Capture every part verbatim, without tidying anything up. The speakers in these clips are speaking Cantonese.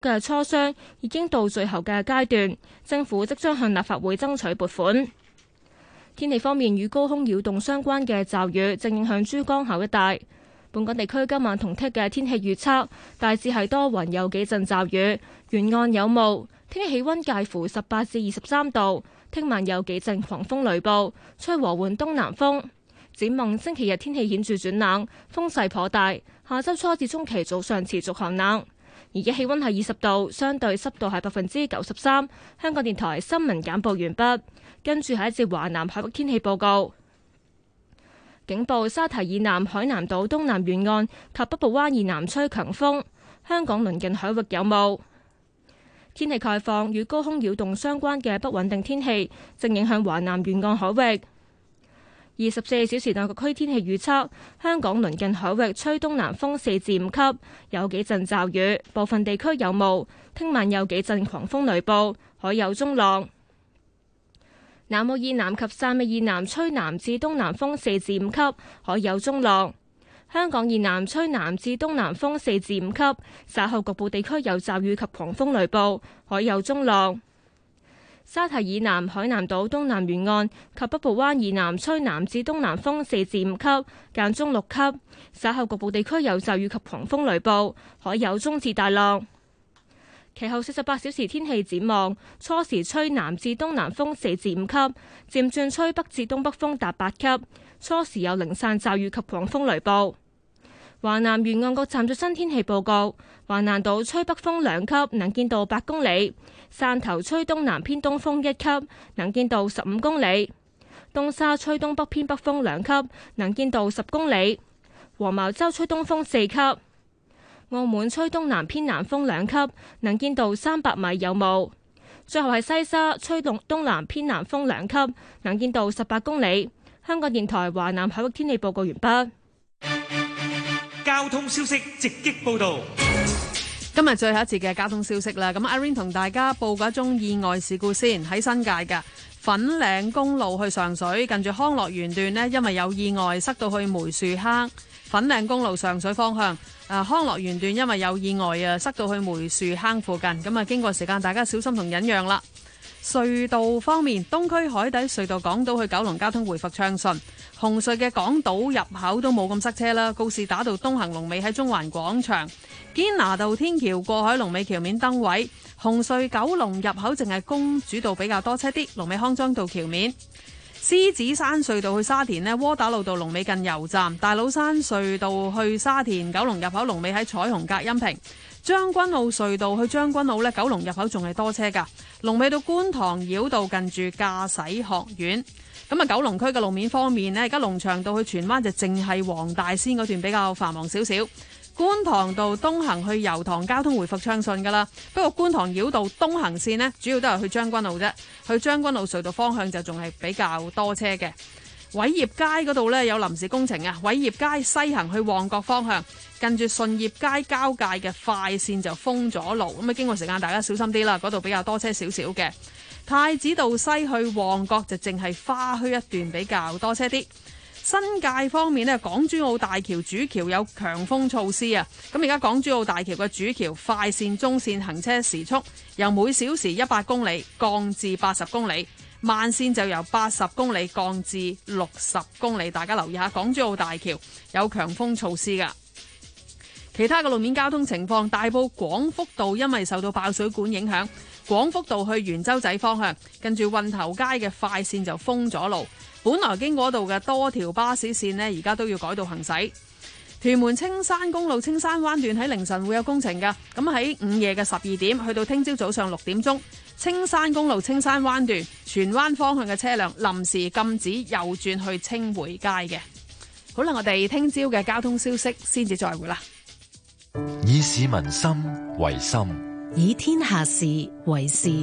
嘅磋商已經到最後嘅階段，政府即將向立法會爭取撥款。天氣方面，與高空擾動相關嘅驟雨正影響珠江口一帶。本港地區今晚同聽日嘅天氣預測大致係多雲，有幾陣驟雨，沿岸有霧。聽日氣溫介乎十八至二十三度。聽晚有幾陣狂風雷暴，吹和緩東南風。展望星期日天氣顯著轉冷，風勢頗大。下周初至中期早上持續寒冷。而家氣溫係二十度，相對濕度係百分之九十三。香港電台新聞簡報完畢。跟住係一節華南海域天氣報告。警報：沙堤以南海南島東南沿岸及北部灣以南吹強風，香港鄰近海域有霧。天氣概況：與高空擾動相關嘅不穩定天氣正影響華南沿岸海域。二十四小時內各區天氣預測：香港鄰近海域吹東南風四至五級，有幾陣驟雨，部分地區有霧。聽晚有幾陣狂風雷暴，海有中浪。南澳以南及汕尾以南吹南至東南風四至五級，海有中浪。香港以南吹南至東南風四至五級，稍後局部地區有驟雨及狂風雷暴，海有中浪。沙堤以南海南島東南沿岸及北部灣以南吹南至東南風四至五級，間中六級，稍後局部地區有驟雨及狂風雷暴，海有中至大浪。其後四十八小時天氣展望：初時吹南至東南風四至五級，漸轉吹北至東北風達八級，初時有零散驟雨及狂風雷暴。華南沿岸各站最新天氣報告：華南島吹北風兩級，能見度八公里；汕頭吹東南偏東風一級，能見度十五公里；東沙吹東北偏北風兩級，能見度十公里；黃茅洲吹東風四級。澳門吹東南偏南風兩級，能見度三百米有霧。最後係西沙吹東東南偏南風兩級，能見度十八公里。香港電台華南海域天氣報告完畢。 交通消息直擊報道。 今日最後一節嘅交通消息啦，咁阿 Rain 同大家報過一宗意外事故先，喺新界嘅粉嶺公路去上水，近住康樂園段呢，因為有意外塞到去梅樹坑。粉嶺公路上水方向，啊康樂園段因為有意外啊，塞到去梅樹坑附近，咁啊經過時間，大家小心同忍讓啦。隧道方面，東區海底隧道港島去九龍交通回復暢順，紅隧嘅港島入口都冇咁塞車啦。告士打道東行龍尾喺中環廣場，堅拿道天橋過海龍尾橋面燈位，紅隧九龍入口淨係公主道比較多車啲，龍尾康莊道橋面。獅子山隧道去沙田呢，窩打老道龍尾近油站；大老山隧道去沙田九龍入口龍尾喺彩虹隔音屏；將軍澳隧道去將軍澳呢，九龍入口仲係多車噶，龍尾到觀塘繞道近住駕駛學院。咁啊，九龍區嘅路面方面呢，而家龍翔道去荃灣就淨係黃大仙嗰段比較繁忙少少。觀塘道東行去油塘交通回復暢順噶啦，不過觀塘繞道東行線呢，主要都係去將軍澳啫，去將軍澳隧道方向就仲係比較多車嘅。偉業街嗰度呢，有臨時工程啊，偉業街西行去旺角方向，近住順業街交界嘅快線就封咗路，咁啊經過時間大家小心啲啦，嗰度比較多車少少嘅。太子道西去旺角就淨係花墟一段比較多車啲。新界方面咧，港珠澳大橋主橋有強風措施啊！咁而家港珠澳大橋嘅主橋快線、中線行車時速由每小時一百公里降至八十公里，慢線就由八十公里降至六十公里。大家留意下，港珠澳大橋有強風措施噶。其他嘅路面交通情況，大埔廣福道因為受到爆水管影響，廣福道去元洲仔方向，近住運頭街嘅快線就封咗路。本來經嗰度嘅多條巴士線呢，而家都要改道行駛。屯門青山公路青山灣段喺凌晨會有工程㗎，咁喺午夜嘅十二點去到聽朝早上六點鐘，青山公路青山灣段荃灣方向嘅車輛臨時禁止右轉去青匯街嘅。好啦，我哋聽朝嘅交通消息先至再會啦。 以市民心為心， 以天下事為事。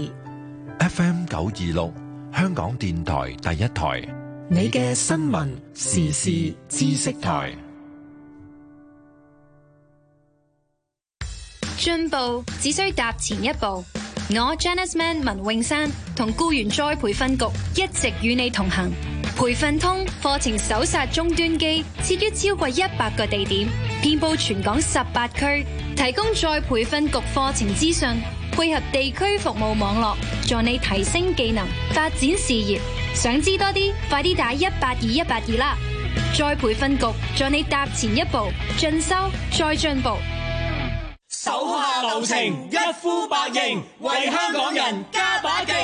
F M 九二六香港電台第一台。 你嘅新聞時事知識台。 進步只需踏前一步。我 Janice Man 文詠珊同僱員再培訓局一直與你同行， 培訓通課程搜殺終端機設於超過一百個地點，遍佈全港十八區，提供再培訓局課程資訊，配合地區服務網絡，助你提升技能，發展事業。想知多啲，快啲打一八二一八二啦！再培訓局助你踏前一步，進修再進步。 手下留情，一呼百應，為香港人加把勁。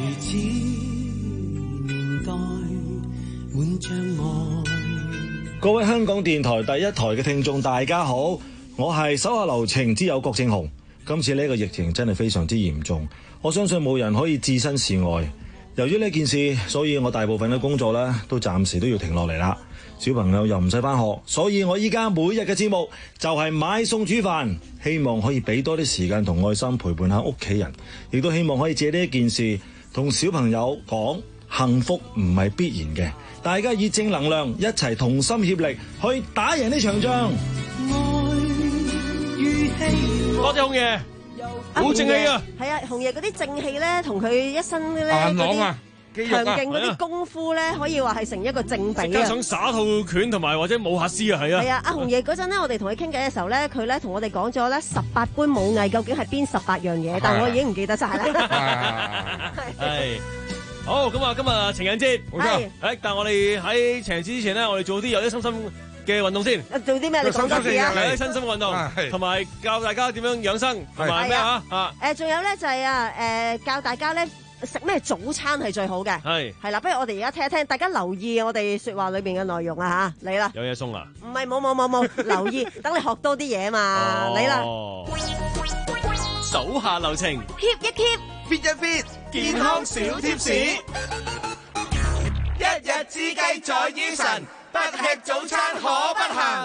各位香港電台第一台嘅聽眾，大家好，我係手下留情之友郭正雄。今次呢個疫情真係非常之嚴重，我相信冇人可以置身事外。由於呢件事，所以我大部分嘅工作呢都暫時都要停落嚟啦。小朋友又唔使返學，所以我依家每日嘅節目就係買餸煮飯，希望可以俾多啲時間同愛心陪伴下屋企人，亦都希望可以借呢一件事同小朋友講，幸福唔係必然嘅，大家以正能量一齊同心協力去打贏呢場仗。 多謝紅爺，好正氣啊！ 係啊，紅爺嗰啲正氣咧，同佢一身咧硬朗啊，肌肉啊， 強勁嗰啲功夫咧，可以話係成一個正比啊！ 加上耍套拳同埋或者舞下獅啊，係啊！ 係啊，阿紅爺嗰陣咧，我哋同佢傾偈嘅時候咧，佢咧同我哋講咗咧十八般武藝究竟係邊十八樣嘢，但係我已經唔記得晒啦。 係。好，咁啊，今日情人節，冇錯。誒，但係我哋喺情人節之前咧，我哋做啲有啲心心嘅運動先。 做啲咩？你講多次啊！ 有啲身心運動，同埋教大家點樣養生，同埋咩啊？啊！ 誒，仲有咧就係啊，誒，教大家咧食咩早餐係最好嘅。係係啦，不如我哋而家聽一聽，大家留意我哋說話裏邊嘅內容啊吓，嚟啦！ 有嘢送啊？ 唔係，冇冇冇冇，留意，等你學多啲嘢嘛，嚟啦！ 手下留情 ，keep 一 keep，fit 一 fit，健康小貼士。一日之計在於晨，不吃早餐可不行。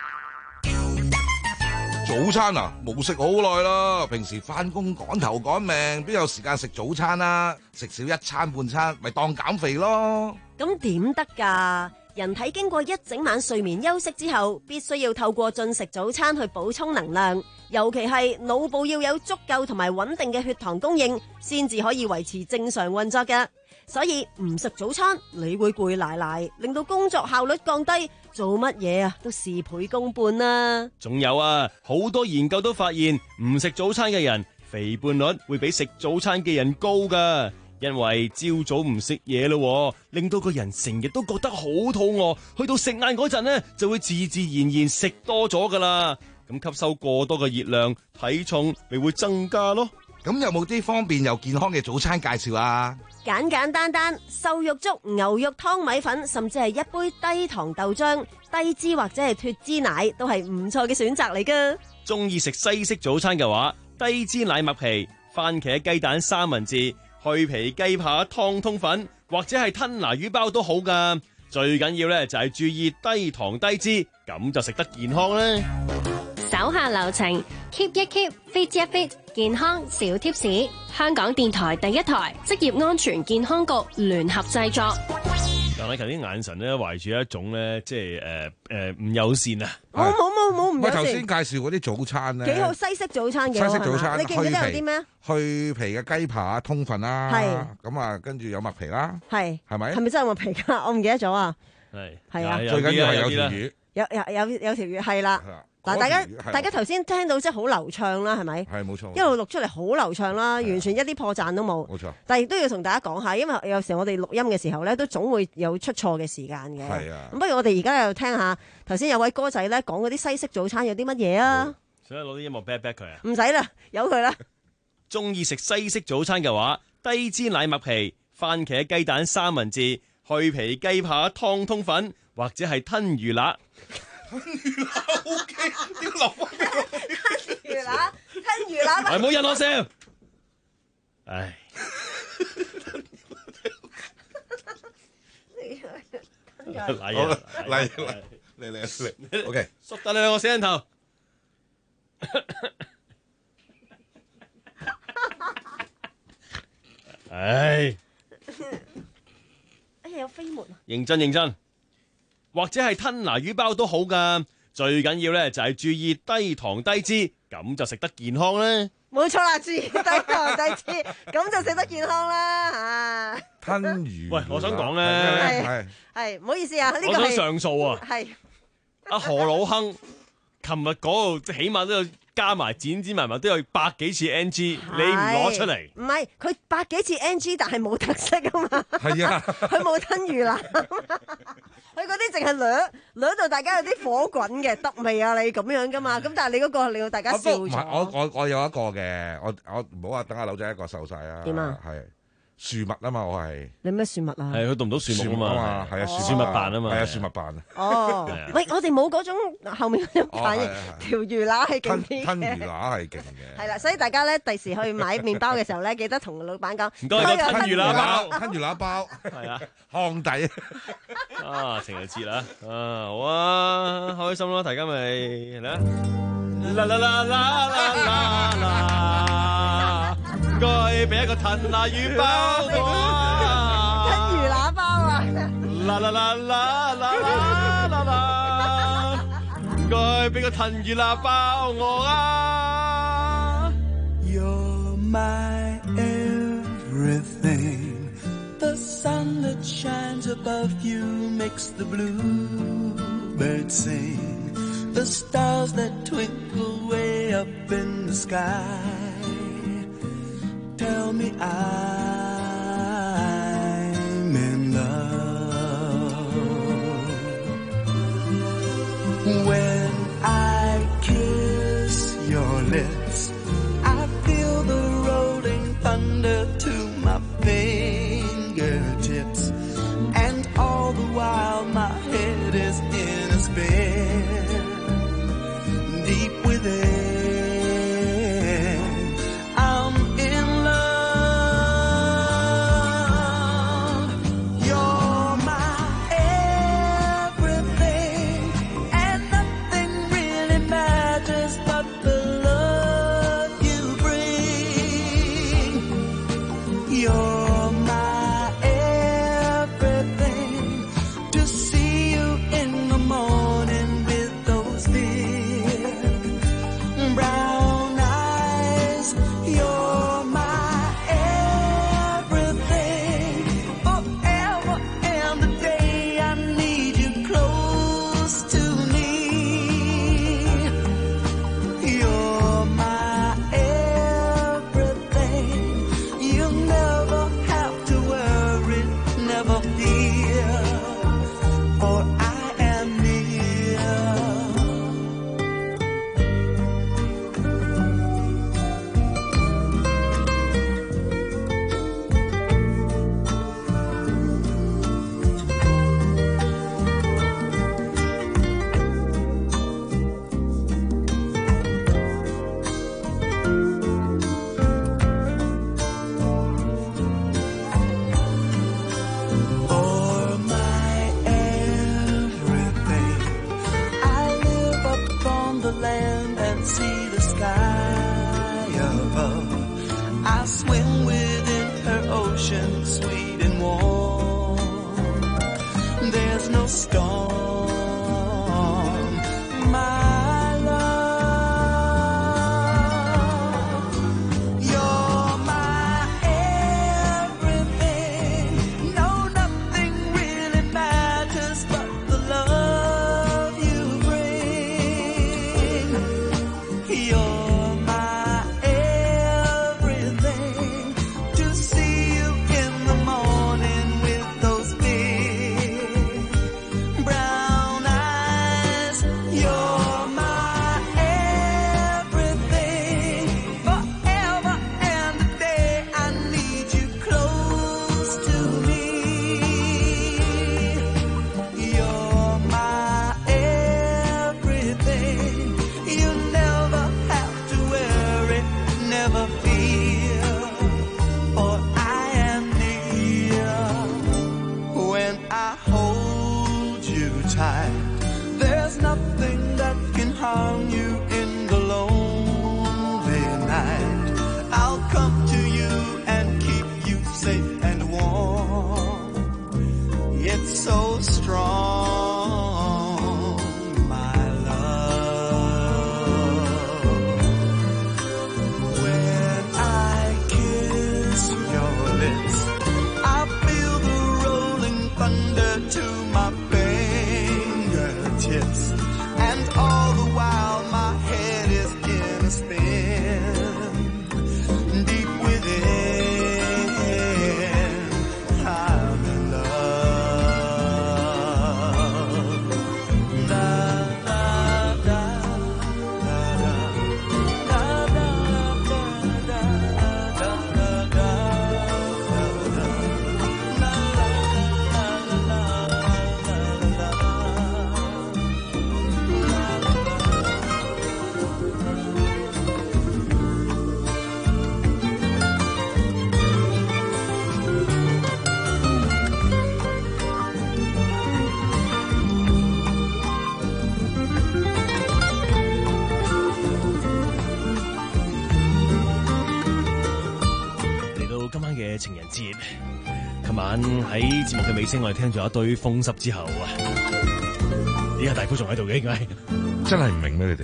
早餐啊，冇食好耐啦。平時翻工趕頭趕命，邊有時間食早餐啊？食少一餐半餐，咪當減肥咯。 咁點得㗎？人體經過一整晚睡眠休息之後，必須要透過進食早餐去補充能量，尤其係腦部要有足夠同埋穩定嘅血糖供應，先至可以維持正常運作嘅。所以唔食早餐，你會攰賴賴，令到工作效率降低，做乜嘢啊都事倍功半啦。 仲有啊，好多研究都發現，唔食早餐嘅人肥胖率會比食早餐嘅人高噶。因為朝早唔食嘢咯，令到個人成日都覺得好肚餓，去到食晏嗰陣呢，就會自自然然食多咗噶啦。咁吸收過多嘅熱量，體重咪會增加咯。 咁有冇啲方便又健康嘅早餐介紹啊？ 簡簡單單，瘦肉粥、牛肉湯米粉，甚至係一杯低糖豆漿、低脂或者係脫脂奶，都係唔錯嘅選擇嚟噶。 中意食西式早餐嘅話，低脂奶麥皮、番茄雞蛋三文治、去皮雞扒湯通粉或者係吞拿魚包都好噶，最緊要咧就係注意低糖低脂，咁就食得健康啦。 手下留情 ，keep 一 keep，fit 一 fit，健康小貼士。香港電台第一台職業安全健康局聯合製作。 但係頭先眼神咧，懷住一種咧，即係誒誒唔友善啊！ 冇冇冇冇唔友善。 喂，頭先介紹嗰啲早餐咧， 幾好西式早餐嘅， 西式早餐， 你記唔記得有啲咩？ 去皮嘅雞扒通粉啦，係咁啊，跟住有麥皮啦，係係咪？係咪真係麥皮㗎？我唔記得咗啊！係係啊， 最緊要係有條魚， 有有有有條魚係啦。嗱，大家大家頭先聽到即係好流暢啦，係咪？係冇錯，一路錄出嚟好流暢啦，完全一啲破綻都冇。冇錯，但係亦都要同大家講下，因為有時我哋錄音嘅時候咧，都總會有出錯嘅時間嘅。係啊，咁不如我哋而家又聽下頭先有位哥仔咧講嗰啲西式早餐有啲乜嘢啊？ 想攞啲音樂 back back 佢啊？ 唔使啦，由佢啦。 中意食西式早餐嘅話，低脂奶麥皮、番茄雞蛋三文治、去皮雞扒湯通粉或者係吞魚乸。 吞魚乸 O K， 點留翻俾我？ 吞魚乸，吞魚乸。 係冇人我笑。唉。 嚟嚟嚟嚟嚟嚟 ，OK。 縮得你兩個死人頭。唉。 哎呀，有飛沫啊！ 認真認真。或者係吞拿魚包都好噶，最緊要咧就係注意低糖低脂，咁就食得健康啦。 冇錯啦，注意低糖低脂，咁就食得健康啦吓。 吞魚。 喂，我想講咧， 係係唔好意思啊，呢個我想上訴啊。 係阿何老亨，琴日嗰度起碼都有加埋剪剪埋埋都有百幾次 N G， 你唔攞出嚟？ 唔係佢百幾次 N G， 但係冇特色啊嘛。 係啊， 佢冇吞魚腩，佢嗰啲淨係掠掠到大家有啲火滾嘅，得未啊？你咁樣噶嘛？咁但係你嗰個令到大家笑咗。 唔係我我我有一個嘅，我我唔好話等阿柳仔一個受晒啊。 點啊？ 係。樹物啊嘛，我係你咩樹物啊？ 係佢讀唔到樹木啊嘛，係啊，樹木辦啊嘛，係啊，樹木辦啊。 哦，喂，我哋冇嗰種後面嗰種反應，條魚乸係勁啲嘅， 吞魚乸係勁嘅。 係啦，所以大家咧第時去買麵包嘅時候咧，記得同老闆講， 唔該，個吞魚乸包， 吞魚乸包， 係啊， 烘底啊，情人節啦，啊好啊，開心咯，大家咪嚟啦，啦啦啦啦啦啦。唔該，俾一個吞拿魚包我啊！ 吞魚乸包啊！ 啦啦啦啦啦啦啦！唔該，俾個吞魚乸包我啊 ！You're my everything. The sun that shines above you makes the bluebirds sing. The stars that twinkle way up in the sky.Tell me I'm in love. When I kiss your lips, I feel the rolling thunder to my fingertips. And all the while my head is in a spin. Deep strong.Where 嘅情人節。琴晚喺節目嘅尾聲，我哋聽咗一堆風濕之後啊，依家大夫仲喺度嘅，應該真係唔明咩你哋？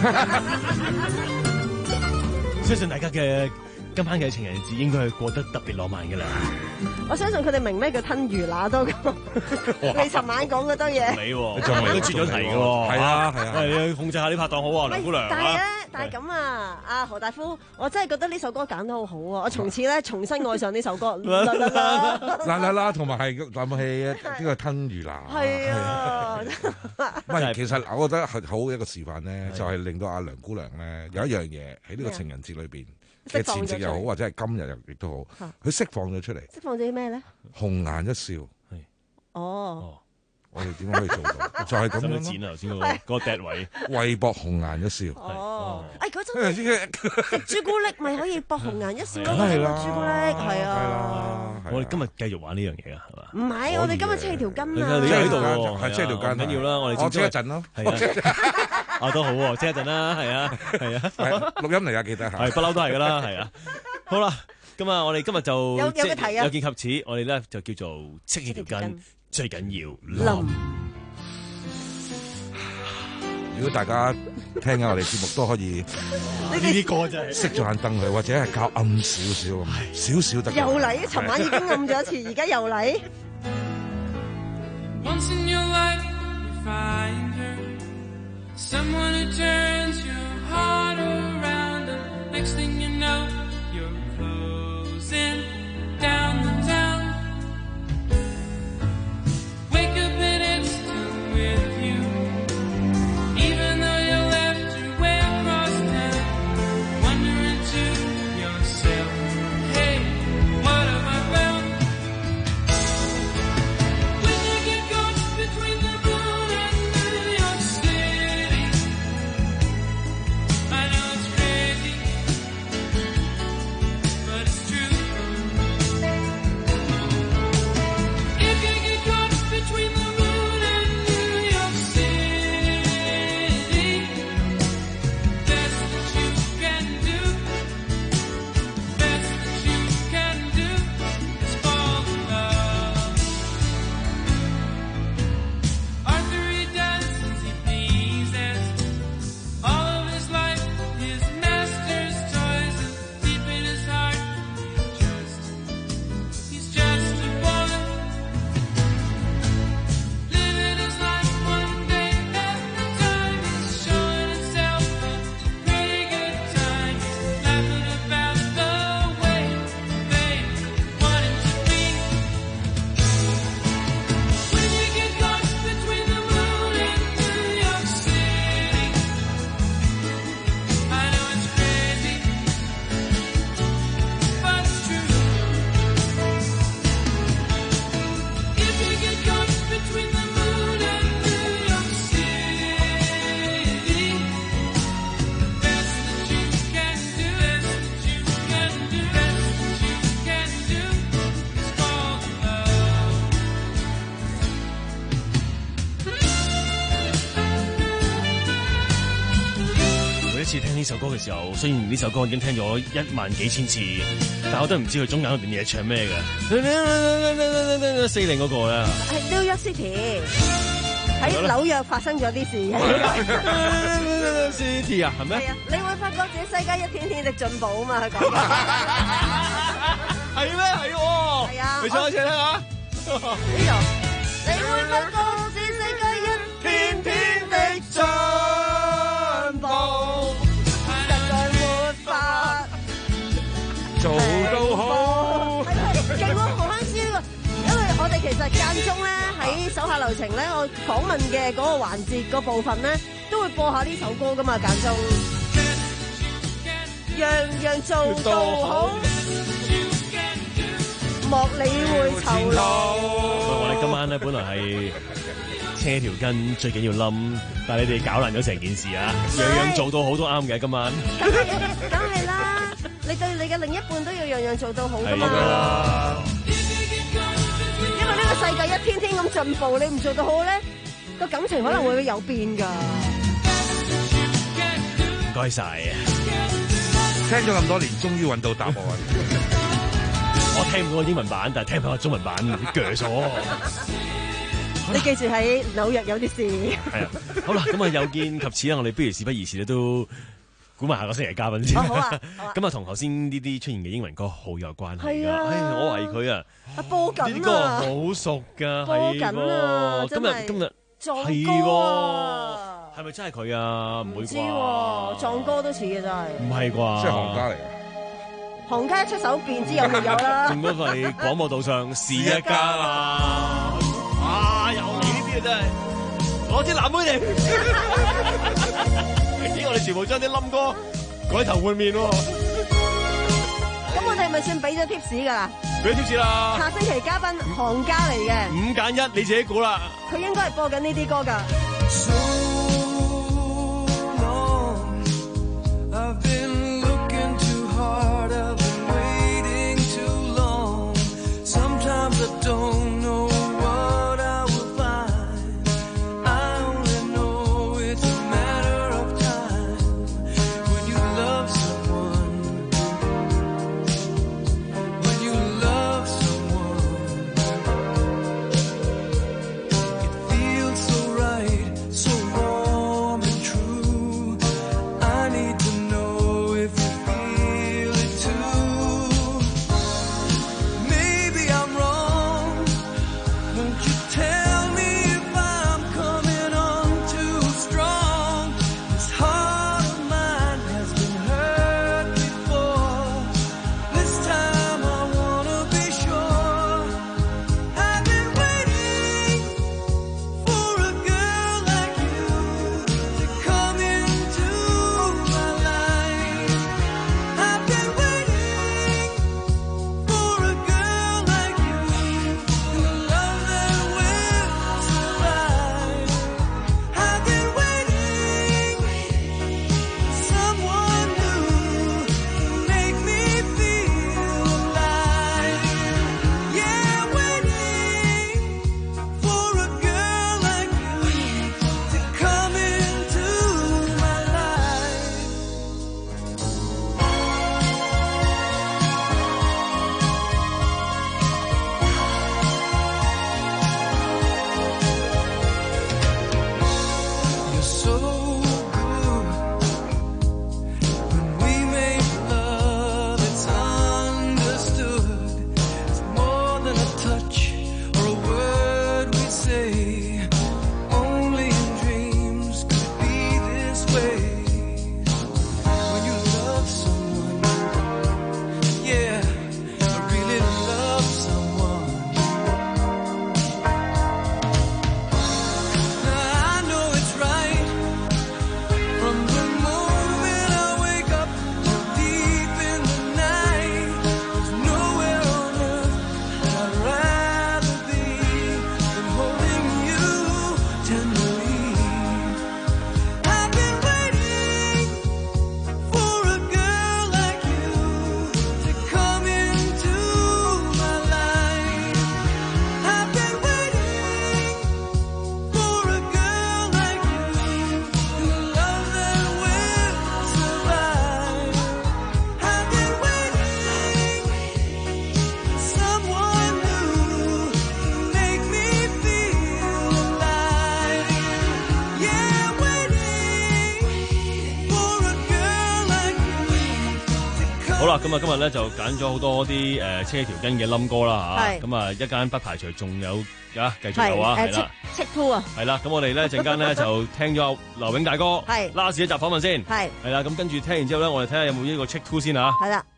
相信大家嘅今晚嘅情人節應該係過得特別浪漫㗎啦。 我相信佢哋明咩叫吞魚乸多過你尋晚講嗰堆嘢。 你喎，仲係都轉咗題嘅喎。 係啊係啊， 係啊，控制下啲拍檔好啊，梁姑娘。 但係咧，但係咁啊，阿何大夫，我真係覺得呢首歌揀得好好啊！我從此咧重新愛上呢首歌。啦啦啦啦啦啦，同埋係那部戲呢個吞魚乸。 係啊， 唔係，其實我覺得係好一個示範咧，就係令到阿梁姑娘咧有一樣嘢喺呢個情人節裏邊。嘅前夕又好，或者係今日又亦都好，佢釋放咗出嚟。釋放咗啲咩咧？ 紅顏一笑。 係。哦。 我哋點樣可以做到？就係咁樣剪啊！頭先嗰個嗰個 dead 位， 為博紅顏一笑。 哦。誒嗰陣食朱古力咪可以博紅顏一笑咯？ 係啦， 朱古力係啊。 係啦。 我哋今日繼續玩呢樣嘢啊，係嘛？ 唔係，我哋今日車條筋啊！ 你喺度喎， 係車條筋， 唔緊要啦，我哋我車一陣咯。 係啊。啊都好喎，車一陣啦，係啊，係啊， 錄音嚟啊，記得嚇。 係不嬲都係噶啦，係啊。好啦，咁啊，我哋今日就有有個題啊， 有見及此，我哋咧就叫做戚起條筋，最緊要冧。 如果大家聽緊我哋節目都可以， 呢啲歌真係熄咗眼燈佢，或者係較暗少少咁，少少得。 又嚟，尋晚已經暗咗一次，而家又嚟。Once in your life, you find her, someone who turns your heart around, and next thing you know, you're closing down the town. Wake up and it's still with you, even though you left your way across town. Wondering to yourself, hey, what have I found? When you get caught between the moon and New York City, I know it's crazy, but it's true. If you get caught between the moon and New York City, best that you can do, best that you can do is fall in love. Arthur, he dances, he pleases, all of his life his master's toys, and deep in his heart he's just, he's just a boy, living his life one day at a time. He's showing himself a pretty good time. He's laughing about the way they want him to be. When you get caught between the moon and New York City, I know it's crazy, but it's true. If you get caught between the moon and New York City, best that you can do, best that you can do, best that you can do is fall in love. 每一次聽呢首歌嘅時候，雖然呢首歌已經聽咗一萬幾千次，但我都唔知佢中間嗰段嘢唱咩嘅。四零嗰個咧， 係 New York City，喺紐約發生咗啲事。 City 啊，係咩？ 係啊，你會發覺自己世界一天天的進步啊嘛，佢講。 係咩？係喎。 係啊。 你唱一次聽下。 呢度，你會發覺自己世界一天天的進步，實在沒法做到好。 勁喎，何香詩呢個，因為我哋其實間中咧喺手下留情咧，我訪問嘅嗰個環節嗰部分咧，都會播下呢首歌噶嘛，間中。樣樣做到好，莫理會酬勞。 我哋今晚咧本來係車條筋，最緊要冧，但係你哋搞爛咗成件事啊！樣樣做到好都啱嘅，今晚。 梗係梗係啦，你對你嘅另一半都要樣樣做到好噶嘛。因為呢個世界一天天咁進步，你唔做到好咧，個感情可能會有變㗎。 唔該晒啊！ 聽咗咁多年，終於揾到答案。 我我聽唔到個英文版，但係聽唔到個中文版，鋸咗。 你記住喺紐約有啲事。 係啊，好啦，咁啊有見及此啦，我哋不如事不宜遲咧，都估埋下個星期嘉賓先。 好啊， 咁啊同頭先呢啲出現嘅英文歌好有關係㗎。 係啊， 唉，我為佢啊， 啊播緊啊， 呢啲歌好熟㗎， 播緊啊， 今日今日撞係歌啊， 係咪真係佢啊？唔會知啩？ 撞歌都似嘅真係。 唔係啩？ 即係行家嚟嘅。 行家一出手便知有冇有啦。 正嗰係廣播道上是一家啊！啊，又嚟呢啲啊真係，我啲藍妹嚟。咦，我哋全部將啲冧歌改頭換面喎。 咁我哋咪算俾咗 tips 㗎啦。 俾 tips 啦。 下星期嘉賓行家嚟嘅。 五揀一，你自己估啦。 佢應該係播緊呢啲歌㗎。 So long, I've been looking too hard, I've been waiting too long. Sometimes I don't know what I will find. I only know it's a matter of time. When you love someone, when you love someone, it feels so right, so warm and true. I need to know if you feel it too. Maybe I'm wrong. Won't you tell me if I'm coming on too strong? This heart of mine has been hurt before. This time I wanna be sure. I've been waiting for a girl like you to come into my life. I've been waiting for a girl like you, and a love that will survive. I've been waiting for someone new to make me feel alive. Yeah, waiting for a girl like you to come into my life. You're so good. When we make love, it's understood. It's more than a touch or a word we say. Only in dreams could it be this way. When you love someone, yeah, I really love someone. I know it's right from the moment I wake up till deep in the night. There's nowhere on earth that I'd rather be than holding you tenderly. I've been waiting for a girl like you to come into my life. I've been waiting for a girl like you, and a love that will survive. I've been waiting for someone new to make me feel alive. Yeah, waiting for a girl like you to come. 好啦，咁啊今日咧就揀咗好多啲誒車條筋嘅冧歌啦嚇， 係咁啊一間不排除仲有啊繼續有啊， 係誒係啦。 Chick Two 啊， 係啦，咁我哋咧陣間咧就聽咗劉永大哥係 last 一集訪問先， 係係啦，咁跟住聽完之後咧，我哋睇下有冇呢個 check two 先嚇。 係啦。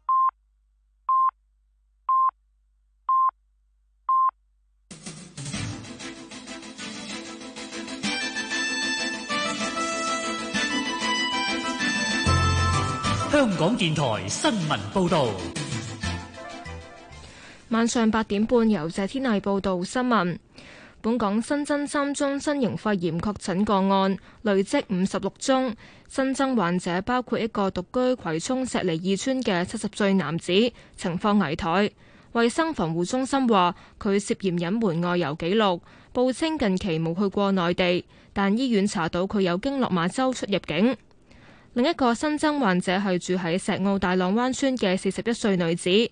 香港電台新聞報導。 晚上八點半，由謝天麗報道新聞。本港新增三宗新型肺炎確診個案，累積五十六宗。新增患者包括一個獨居葵涌石梨二村嘅七十歲男子，情況危殆。衛生防護中心話佢涉嫌隱瞞外遊記錄，報稱近期冇去過內地，但醫院查到佢有經落馬洲出入境。另一個新增患者係住喺石澳大浪灣村嘅四十一歲女子。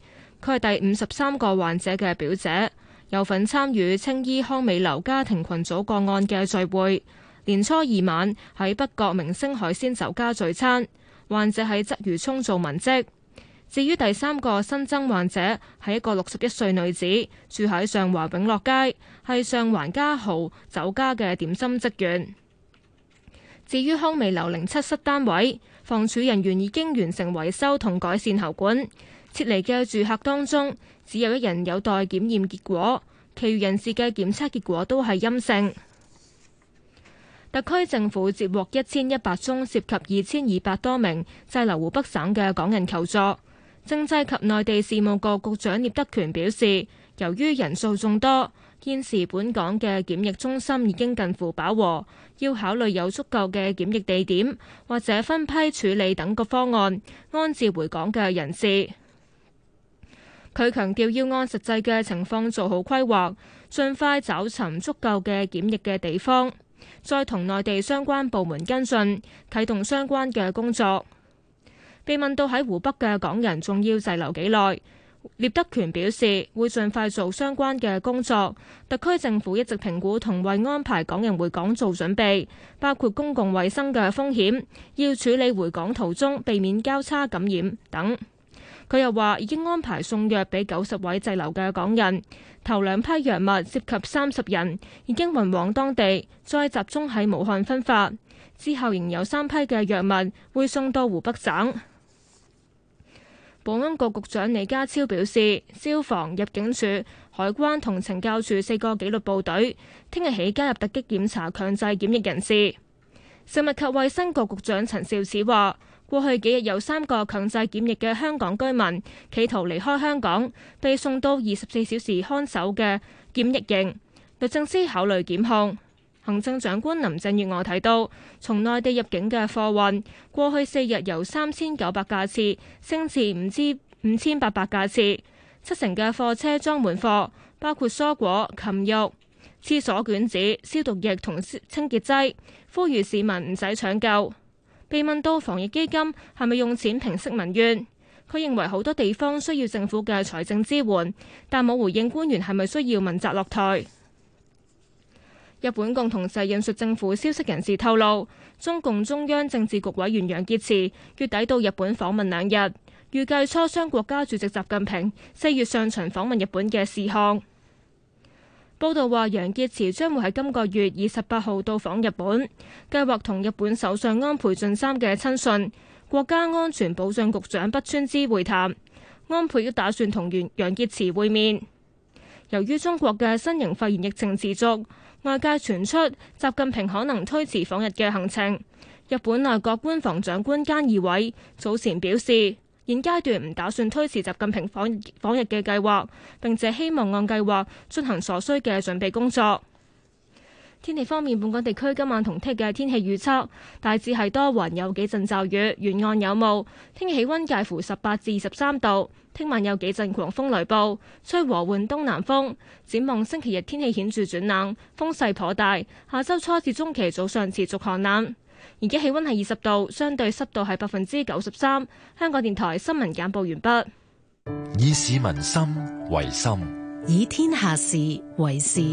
佢係第五十三個患者嘅表姐，有份參與青衣康美樓家庭群組個案嘅聚會。年初二晚喺北角明星海鮮酒家聚餐，患者喺鰂魚涌做文職。至於第三個新增患者係一個六十一歲女子，住喺上環永樂街，係上環嘉豪酒家嘅點心職員。至於康美樓零七室單位，房署人員已經完成維修同改善喉管，撤離嘅住客當中只有一人有待檢驗結果，其餘人士嘅檢測結果都係陰性。特區政府接獲一千一百宗涉及二千二百多名滯留湖北省嘅港人求助。政制及內地事務局局長聶德權表示，由於人數眾多，現時本港嘅檢疫中心已經近乎飽和，要考慮有足夠嘅檢疫地點或者分批處理等個方案，安置回港嘅人士。佢強調要按實際嘅情況做好規劃，盡快找尋足夠嘅檢疫嘅地方，再同內地相關部門跟進，啟動相關嘅工作。被問到喺湖北嘅港人仲要滯留幾耐，聶德權表示會盡快做相關嘅工作。特區政府一直評估同為安排港人回港做準備，包括公共衛生嘅風險，要處理回港途中避免交叉感染等。佢又話已經安排送藥俾九十位滯留嘅港人，頭兩批藥物涉及三十人，已經運往當地，再集中喺武漢分發。之後仍有三批嘅藥物會送到湖北省。保安局局長李家超表示，消防、入境處、海關同懲教處四個紀律部隊聽日起加入突擊檢查強制檢疫人士。食物及衛生局局長陳肇始話，過去幾日有三個強制檢疫嘅香港居民企圖離開香港，被送到二十四小時看守嘅檢疫營，律政司考慮檢控。行政長官林鄭月娥提到，從內地入境嘅貨運，過去四日由三千九百架次升至五千五千八百架次，七成嘅貨車裝滿貨，包括蔬果、禽肉、廁所卷紙、消毒液同清潔劑，呼籲市民唔使搶救。被問到防疫基金係咪用錢平息民怨，佢認為好多地方需要政府嘅財政支援，但冇回應官員係咪需要問責落台。日本共同社引述政府消息人士透露，中共中央政治局委員楊潔篪月底到日本訪問兩日，預計磋商國家主席習近平四月上旬訪問日本嘅事項。報道話，楊潔篪將會喺今個月二十八號到訪日本，計劃同日本首相安倍晉三嘅親信、國家安全保障局長北川滋會談。安倍亦打算同楊潔篪會面。由於中國嘅新型肺炎疫情持續，外界傳出習近平可能推遲訪日嘅行程。日本內閣官房長官菅義偉早前表示，現階段唔打算推遲習近平訪訪日嘅計劃，並且希望按計劃進行所需嘅準備工作。天氣方面，本港地區今晚同聽日嘅天氣預測大致係多雲，有幾陣驟雨，沿岸有霧。聽日氣溫介乎十八至十三度。聽晚有幾陣狂風雷暴，吹和緩東南風。展望星期日天氣顯著轉冷，風勢頗大。下周初至中期早上持續寒冷。而家氣溫係二十度，相對濕度係百分之九十三。香港電台新聞簡報完畢。 以市民心為心， 以天下事為事。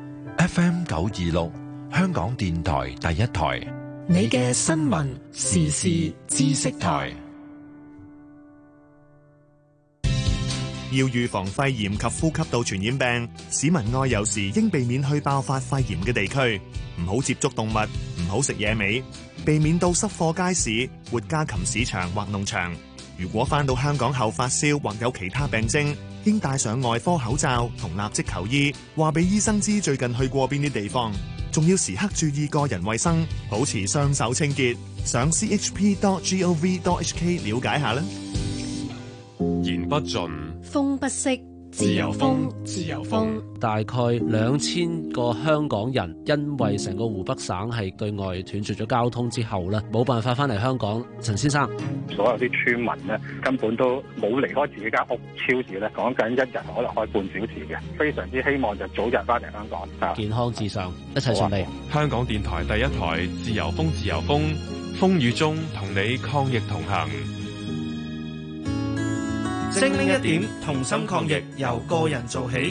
F M 九二六，香港電台第一台， 你嘅新聞時事知識台。 要預防肺炎及呼吸道傳染病，市民外遊時應避免去爆發肺炎嘅地區，唔好接觸動物，唔好食野味，避免到濕貨街市、活家禽市場或農場。如果返到香港後發燒或有其他病徵，應戴上外科口罩同立即求醫，話俾醫生知最近去過邊啲地方，仲要時刻注意個人衛生，保持雙手清潔。上 c h p dot gov dot h k 了解下啦。 言不盡， 風不息， 自由風，自由風。 大概兩千個香港人因為成個湖北省係對外斷絕咗交通之後咧，冇辦法翻嚟香港。陳先生， 所有啲村民咧根本都冇離開自己間屋，超市咧講緊一日可能開半小時嘅，非常之希望就早日翻嚟香港。 健康至上，一切順利。 香港電台第一台，自由風，自由風，風雨中同你抗疫同行。 精靈一點，同心抗疫，由個人做起。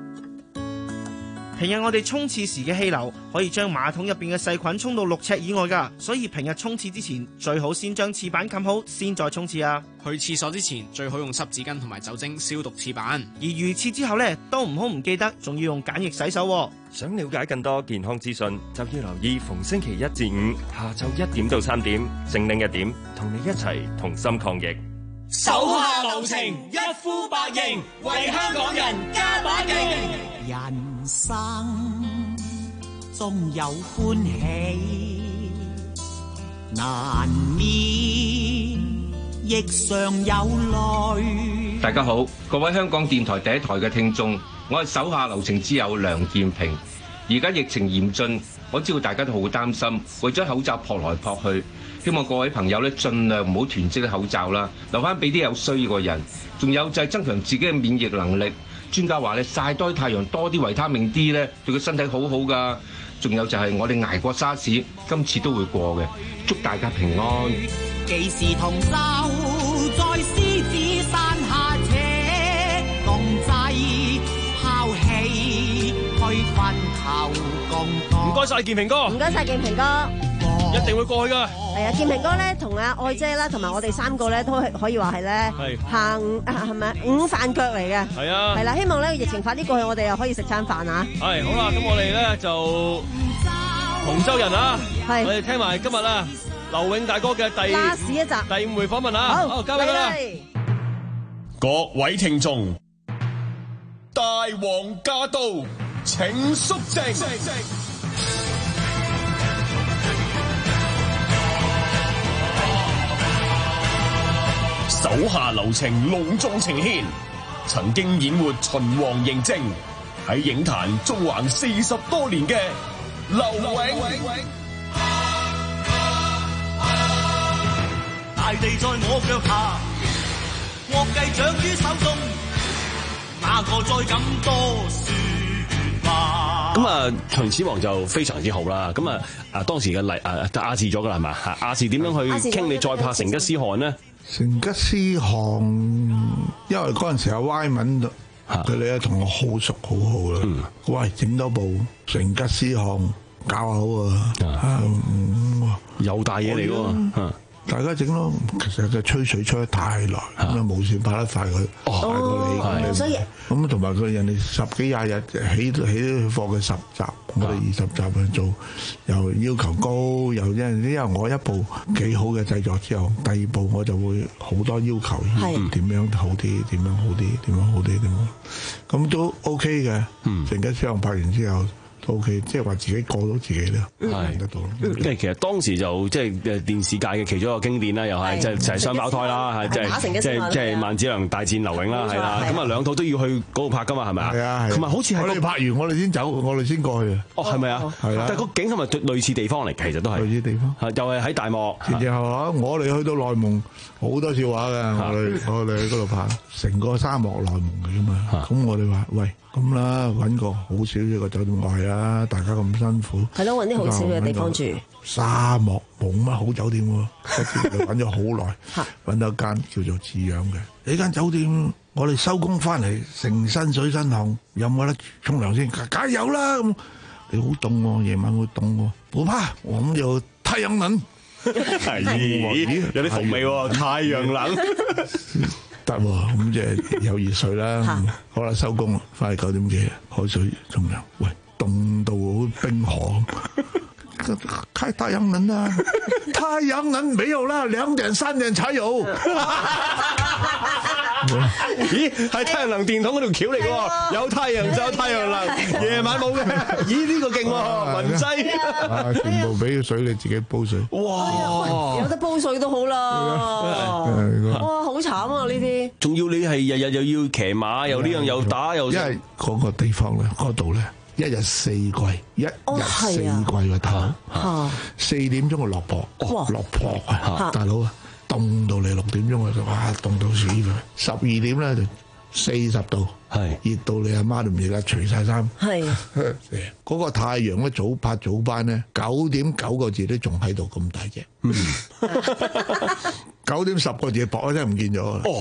平日我哋沖廁時嘅氣流可以將馬桶入邊嘅細菌沖到六尺以外㗎，所以平日沖廁之前最好先將廁板冚好，先再沖廁啊。 去廁所之前最好用濕紙巾同埋酒精消毒廁板， 而如廁之後呢，都唔好唔記得，仲要用梘液洗手喎。 想了解更多健康資訊，就要留意逢星期一至五下晝一點到三點，精靈一點，同你一齊同心抗疫。 手下留情，一呼百應，為香港人加把勁。 人生總有歡喜，難免亦常有淚。 大家好，各位香港電台第一台嘅聽眾，我係手下留情之友梁建平。而家疫情嚴峻，我知道大家都好擔心，為咗口罩撲來撲去。希望各位朋友咧，盡量唔好囤積啲口罩啦，留翻俾啲有需要嘅人。仲有就係增強自己嘅免疫能力。專家話咧，曬多太陽，多啲維他命 D 咧，對個身體好好噶。仲有就係我哋捱過沙士，今次都會過嘅。祝大家平安。 幾時同舟在獅子山下且共濟，拋棄去分頭共渡。 唔該晒建平哥， 唔該晒建平哥。 一定會過去噶。 係啊，建平哥咧，同阿愛姐啦，同埋我哋三個咧，都係可以話係咧行係咪午飯腳嚟嘅？係啊，係啦，希望咧疫情快啲過去，我哋又可以食餐飯啊！ 係好啦，咁我哋咧就洪州人啊，係我哋聽埋今日啊劉永大哥嘅第拉屎一集第五回訪問啊，好，交俾佢啦。 各位聽眾，大王駕到，請肅靜。手下留情，隆重呈獻。曾經演活秦王嬴政，喺影壇縱橫四十多年嘅劉永。 大地在我腳下，國計掌於手中，哪個再敢多說話？ 咁啊，秦始皇就非常之好啦。咁啊，啊當時嘅例啊亞視咗噶啦，係嘛？亞視點樣去傾你再拍成吉思汗呢？ 成吉思汗，因為嗰陣時阿歪文佢哋咧同我好熟好好啦。嗯、喂，整多部成吉思汗搞好啊！啊嗯、 又大嘢嚟喎。 大家整咯，其實佢吹水吹得太耐，咁啊無線拍得快佢，快過你咁，所以咁同埋佢人哋十幾廿日起起貨嘅十集，我哋二十集去做，又要求高，又因因為我一部幾好嘅製作之後，第二部我就會好多要求，點樣好啲，點樣好啲，點樣好啲，點樣，咁都 OK 嘅。成吉思汗拍完之後。O K， 即係話自己過到自己咧，係得到。 即係其實當時就即係誒電視界嘅其中一個經典啦，又係即係就係雙胞胎啦，係即係即係即係萬梓良大戰劉永啦，係啦。咁啊兩套都要去嗰度拍噶嘛，係咪啊？係啊，同埋好似係我哋拍完，我哋先走，我哋先過去啊。哦，係咪啊？係啊。但係個景係咪類似地方嚟？其實都係類似地方，又係喺大漠。然後啊，我哋去到內蒙好多笑話㗎，我哋我哋去嗰度拍，成個沙漠內蒙嚟㗎嘛。咁我哋話喂。咁啦，揾個好少少嘅酒店外啦，大家咁辛苦， 係咯，揾啲好少嘅地方住。 沙漠冇乜好酒店喎，揾咗好耐，揾到間叫做字樣嘅。呢間酒店，我哋收工翻嚟，成身水身汗，有冇得沖涼先？梗係有啦。咁你好凍喎，夜晚好凍喎，唔怕，我咁就太陽能。係，有啲伏味喎，太陽能。得喎，咁即係有熱水啦。好啦，收工啦，翻去九點幾，開水沖涼。喂，凍到好冰河咁。開太陽能啦，太陽能沒有啦，兩點三點才有。咦，係太陽能電筒嗰條橋嚟嘅喎，有太陽就有太陽能，夜晚冇嘅。咦，呢個勁喎，雲劑。啊，全部俾水你自己煲水。哇， 有得煲水都好啦。哇，好慘啊呢啲。 仲要你係日日又要騎馬，又呢樣又打又。因為嗰個地方咧，嗰度咧，一日四季，一日四季嘅頭。四點鐘就落雹，落雹啊，大佬啊！凍到你六點鐘就哇凍到死佢，十二點咧就四十度，係熱到你阿媽都唔認得，除晒衫。係嗰個太陽咧早拍早班咧，九點九個字都仲喺度咁大隻，九點十個字薄一聲唔見咗。哦，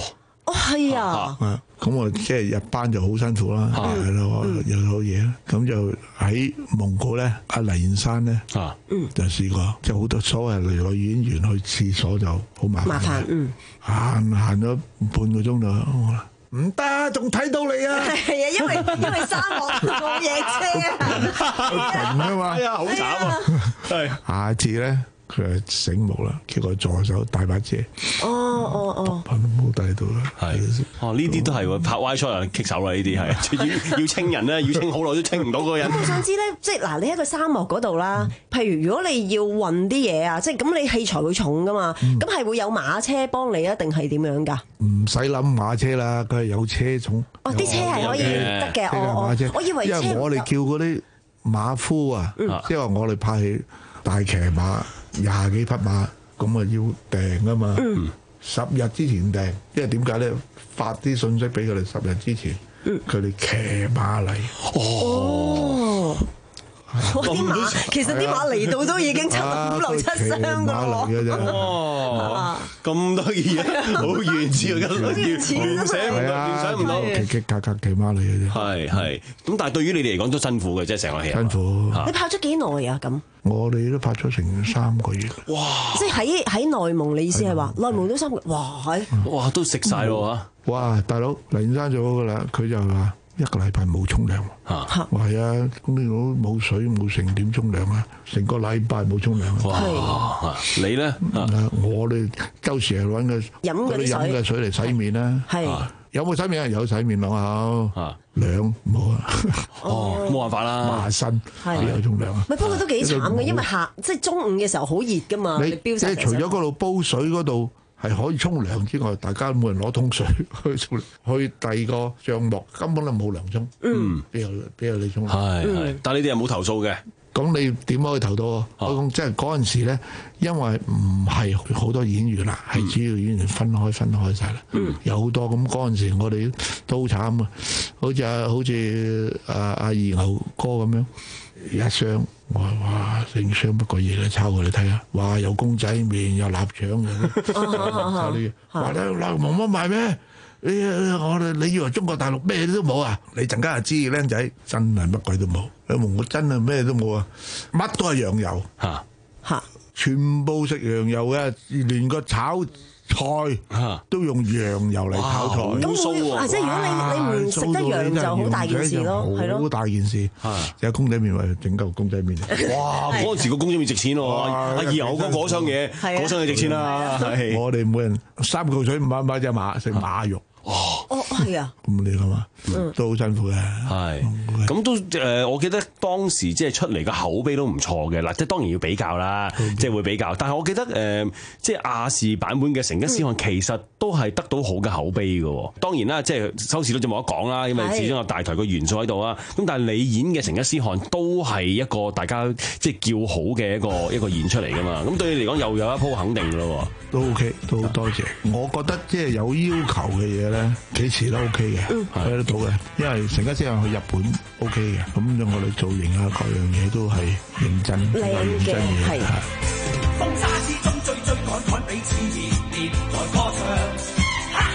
哦，係啊。 啊，咁我即係入班就好辛苦啦，係咯，又有嘢啦。咁就喺蒙古咧，阿黎燕山咧，就試過，即係好多所謂女演員去廁所就好麻煩。 麻煩，嗯。 行行咗半個鐘就唔得，仲睇到你啊！ 係啊，因為因為沙漠過夜車啊， 停啊嘛， 係啊，好慘啊！係下次咧。佢係醒目啦，叫個助手帶把遮。 哦哦哦， 都冇帶到啦。 係哦，呢啲都係喎，拍歪出啊，棘手啦！呢啲係要要清人咧，要清好耐都清唔到嗰個人。 我想知咧，即係嗱，你喺個沙漠嗰度啦，譬如如果你要運啲嘢啊，即係咁，你器材會重噶嘛，咁係會有馬車幫你啊，定係點樣㗎？ 唔使諗馬車啦，佢係有車重。 哦，啲車係可以得嘅，我我我以為車。 因為我哋叫嗰啲馬夫啊，即係話我哋拍戲大騎馬。廿幾匹馬咁啊要訂噶嘛，嗯、十日之前訂，因為點解咧？發啲信息俾佢哋十日之前，佢哋騎馬嚟。哦， 哇！啲馬其實啲馬嚟到都已經差唔多五六七箱噶喎。 哦，咁得意啊，好原始啊，聯想唔到，聯想唔到， 騎騎格格騎馬嚟嘅啫。 係係，咁但係對於你哋嚟講都辛苦嘅，即係成個戲。 辛苦。 你拍咗幾耐啊？咁？ 我哋都拍咗成三個月。 哇！即係喺喺內蒙，你意思係話內蒙都三個月？哇！係哇，都食晒咯嚇！ 哇，大佬黎燕山做嗰個啦，佢就話一個禮拜冇沖涼。嚇！話係啊，咁你如果冇水冇成點沖涼啊？成個禮拜冇沖涼。 哇！你咧？ 我哋周時係揾個飲嗰啲飲嘅水嚟洗面啦。 係。 有冇洗面啊？有洗面兩口，兩冇啊！ 哦，冇辦法啦， 麻身邊有沖涼啊？ 唔係，不過都幾慘嘅，因為夏即係中午嘅時候好熱噶嘛， 你即係除咗嗰度煲水嗰度係可以沖涼之外，大家冇人攞桶水去沖涼，去第二個帳幕根本都冇涼沖。嗯，邊有邊有你沖涼？ 係係，但係你哋又冇投訴嘅。 咁你點可以投到啊？我講即係嗰陣時咧，因為唔係好多演員啦，係主要演員分開分開晒啦，嗯、有好多咁嗰陣時，我哋都好慘啊！好似啊，好似阿阿二牛哥咁樣一箱，我話哇，成箱乜鬼嘢咧？抄過嚟睇下，哇，有公仔麵，有臘腸嘅，抄啲嘢，話咧嗱冇乜賣咩？你我哋你以為中國大陸咩都冇啊？你陣間就知，僆仔真係乜鬼都冇。你蒙古真係咩都冇啊！乜都係羊油嚇嚇，全部食羊油嘅，連個炒菜都用羊油嚟炒菜。 咁會啊，即係如果你你唔食得羊就好大件事咯，係咯， 好大件事。有公仔麵咪整嚿公仔麵。 哇！嗰陣時個公仔麵值錢喎，阿二牛哥嗰箱嘢，嗰箱嘢值錢啦。 我哋每人三嚿水五蚊買隻馬食馬肉。 哦， 哦，係啊， 咁你諗下，都好辛苦嘅。 係，咁都誒，我記得當時即係出嚟嘅口碑都唔錯嘅。嗱，即係當然要比較啦，即係會比較。但係我記得誒，即係亞視版本嘅《成吉思汗》其實都係得到好嘅口碑嘅。當然啦，即係收視率就冇得講啦，因為始終有大台嘅元素喺度啊。咁但係你演嘅《成吉思汗》都係一個大家即係叫好嘅一個一個演出嚟㗎嘛。咁對你嚟講又有一鋪肯定㗎咯。 都 OK，都好多謝。我覺得即係有要求嘅嘢咧，幾時都 OK 嘅，睇得到嘅。因為成吉思汗去日本 OK 嘅，咁我哋造型啊各樣嘢都係認真，認真嘅。 風沙之中追追趕趕彼此熱烈在歌唱，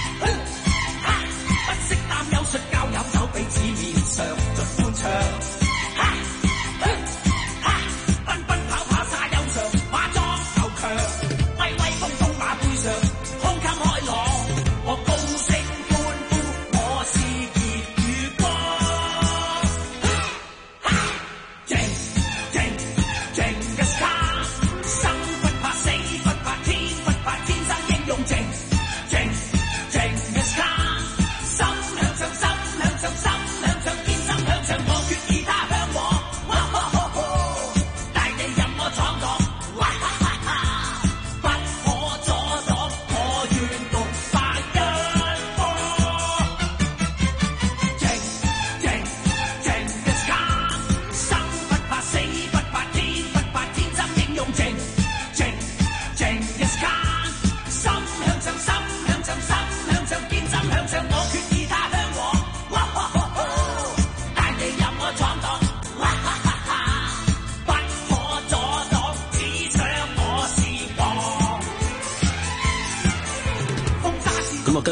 不惜擔憂摔跤飲酒彼此面上盡歡唱。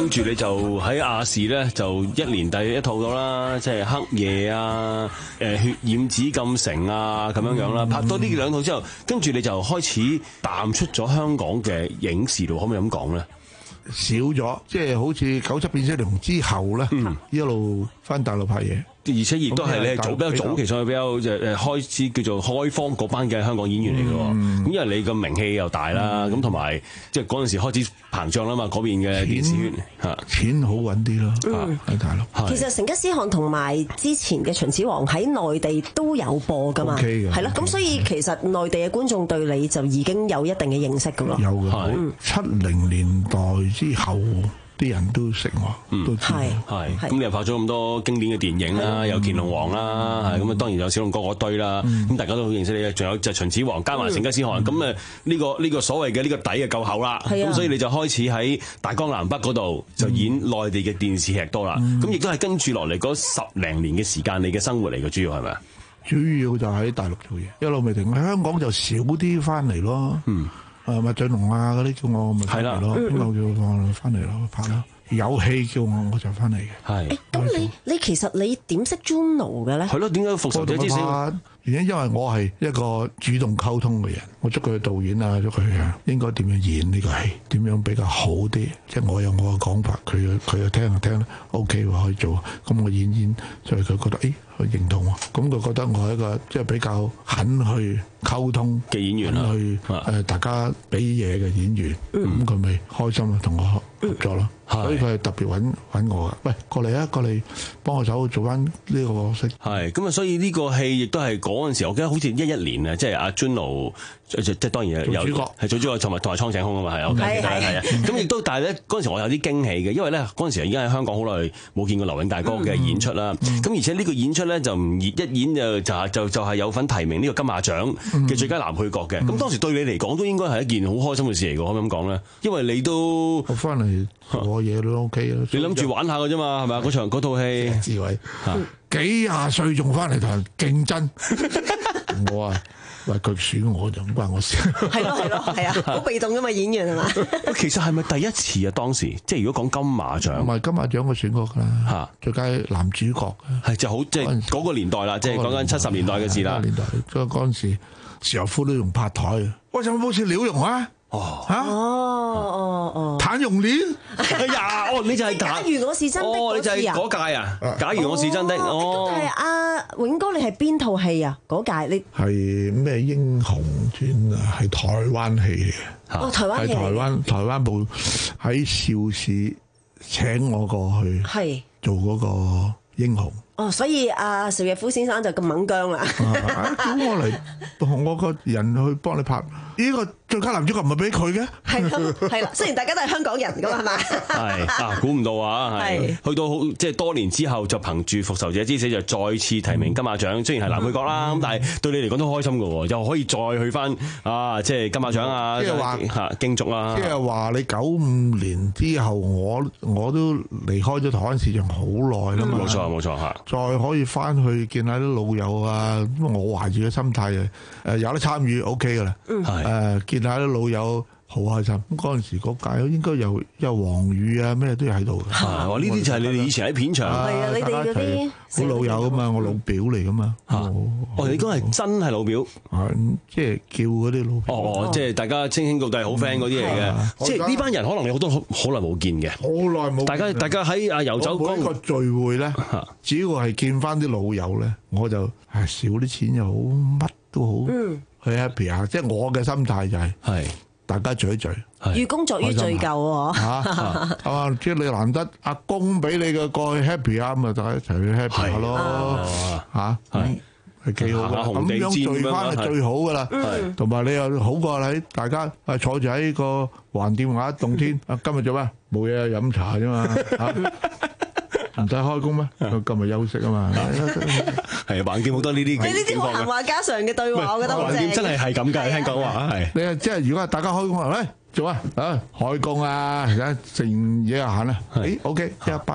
跟住你就喺亞視咧，就一年第一套到啦，即係黑夜啊、誒血染紫禁城啊咁樣樣啦。拍多呢兩套之後，跟住你就開始淡出咗香港嘅影視度，可唔可以咁講咧？ 少咗，即係好似九七變色龍之後咧，嗯、一路翻大陸拍嘢。 而且亦都係你係早比較早期上去比較誒誒開始叫做開荒嗰班嘅香港演員嚟嘅喎，咁、嗯、因為你個名氣又大啦，咁同埋即係嗰陣時開始膨脹啦嘛，嗰邊嘅電視圈嚇錢好揾啲咯，喺大陸。 其實成吉思汗同埋之前嘅秦始皇喺內地都有播㗎嘛，係咯，咁所以其實內地嘅觀眾對你就已經有一定嘅認識㗎咯。 有嘅，七零年代之後。啲人都識我，都知。 係係，咁你又拍咗咁多經典嘅電影啦，有乾隆王啦，係咁啊，當然有小龍哥嗰堆啦。咁大家都好認識你，仲有就秦始皇加埋成吉思汗，咁誒呢個呢個所謂嘅呢個底啊夠厚啦。咁所以你就開始喺大江南北嗰度就演內地嘅電視劇多啦。咁亦都係跟住落嚟嗰十零年嘅時間，你嘅生活嚟嘅主要係咪啊？ 主要就喺大陸做嘢，一路未停。喺香港就少啲翻嚟咯。嗯。誒麥浚龍啊嗰啲叫我咪翻嚟咯，邊度叫我翻嚟咯拍咯，有戲叫我我就翻嚟嘅。 係。 咁你你其實你點識 Juno 嘅咧？ 係咯，點解復仇者之死？ 原因因為我係一個主動溝通嘅人，我捉佢導演啊，捉佢啊，應該點樣演呢個戲，點樣比較好啲？即係我有我嘅講法，佢佢又聽就聽 OK 喎可以做，咁我演演，所以佢覺得誒佢認同喎，咁佢覺得我係一個即係比較肯去溝通嘅演員啦， 去誒大家俾嘢嘅演員，咁佢咪開心啊，同我合作咯。所以佢係特別揾揾我噶，喂過嚟啊，過嚟幫我手做翻呢個角色。 係咁啊，所以呢個戲亦都係嗰陣時，我記得好似一一年啊，即係阿 Juno 即即係當然有係做主角，同埋同埋蒼井空啊嘛，係 OK 係係啊。咁亦都但係咧嗰陣時我有啲驚喜嘅，因為咧嗰陣時已經喺香港好耐冇見過劉永大哥嘅演出啦。咁、嗯、而且呢個演出咧就唔一演就就係就就係有份提名呢個金馬獎嘅最佳男配角嘅。咁、嗯、當時對你嚟講都應該係一件好開心嘅事嚟㗎，可唔可以咁講咧？因為你都我翻嚟做嘢都 OK 啊。 你諗住玩下㗎啫嘛，係咪啊？嗰場嗰套戲， 志偉幾廿歲仲翻嚟同人競爭，我啊喂佢選我就唔關我事。 係咯係咯係啊，好被動㗎嘛演員係嘛？ 其實係咪第一次啊？當時即係如果講金馬獎， 唔係金馬獎我選過㗎啦嚇，最佳男主角係就好即係嗰個年代啦，即係講緊七十年代嘅事啦。 年代嗰嗰陣時，時候夫都用拍台啊！喂，有冇好似廖容啊？ 哦嚇哦哦哦， 譚詠麟， 哎呀，哦你就係假如我是真的哦，你就係嗰屆啊！假如我是真的，哦， 係阿永哥，你係邊套戲啊？嗰屆你係咩英雄傳啊？係台灣戲嚟嘅。 哦，台灣戲。 喺台灣台灣部喺邵氏請我過去， 係做嗰個英雄。 哦，所以阿邵逸夫先生就咁猛姜啦。 叫我嚟同我個人去幫你拍呢個最佳男主角，唔係俾佢嘅。 係咯，係啦。雖然大家都係香港人咁係咪？ 係啊，估唔到啊，係去到好即係多年之後，就憑住《復仇者之死》就再次提名金馬獎。雖然係男配角啦，咁但係對你嚟講都開心㗎喎，又可以再去翻啊，即係金馬獎啊，即係話嚇競逐啊。 即係話你九五年之後，我我都離開咗台灣市場好耐啦嘛。 冇錯冇錯嚇。 再可以翻去見下啲老友啊！咁我懷住嘅心態誒、呃、有得參與 O K 噶啦，誒、嗯呃、見下啲老友好開心。咁嗰陣時嗰屆應該有有黃宇啊咩都喺度嘅。 呢啲就係你哋以前喺片場。 係啊，你哋嗰啲好老友噶嘛，我老表嚟噶嘛。 哦，你應該係真係老表。 即係叫嗰啲老表。 哦，即係大家稱兄道弟好 friend 嗰啲嚟嘅。即係呢班人可能你好多好耐冇見嘅。 好耐冇。 大家大家喺啊遊走江個聚會咧，只要係見翻啲老友咧，我就係少啲錢又好，乜都好，嗯、去 happy 下。即係我嘅心態就係、是，係大家聚一聚。 寓公作於聚舊喎。嚇啊！即係你難得阿公俾你嘅過去 happy 下，咁啊大家一齊去 happy 下咯。嚇係係幾好㗎，咁樣聚翻係最好噶啦。同埋你又好過喺大家啊坐住喺個橫店下一棟天。啊今日做咩？冇嘢啊，飲茶啫嘛。唔使開工咩？今日休息啊嘛。 係橫掂好多呢啲。 你呢啲閒話家常嘅對話，我覺得好正。 橫掂真係係咁㗎，聽講話係。 你啊，即係如果大家開工啊，喂，做啊，啊開工啊，而家食完嘢就行啦。誒，OK，一班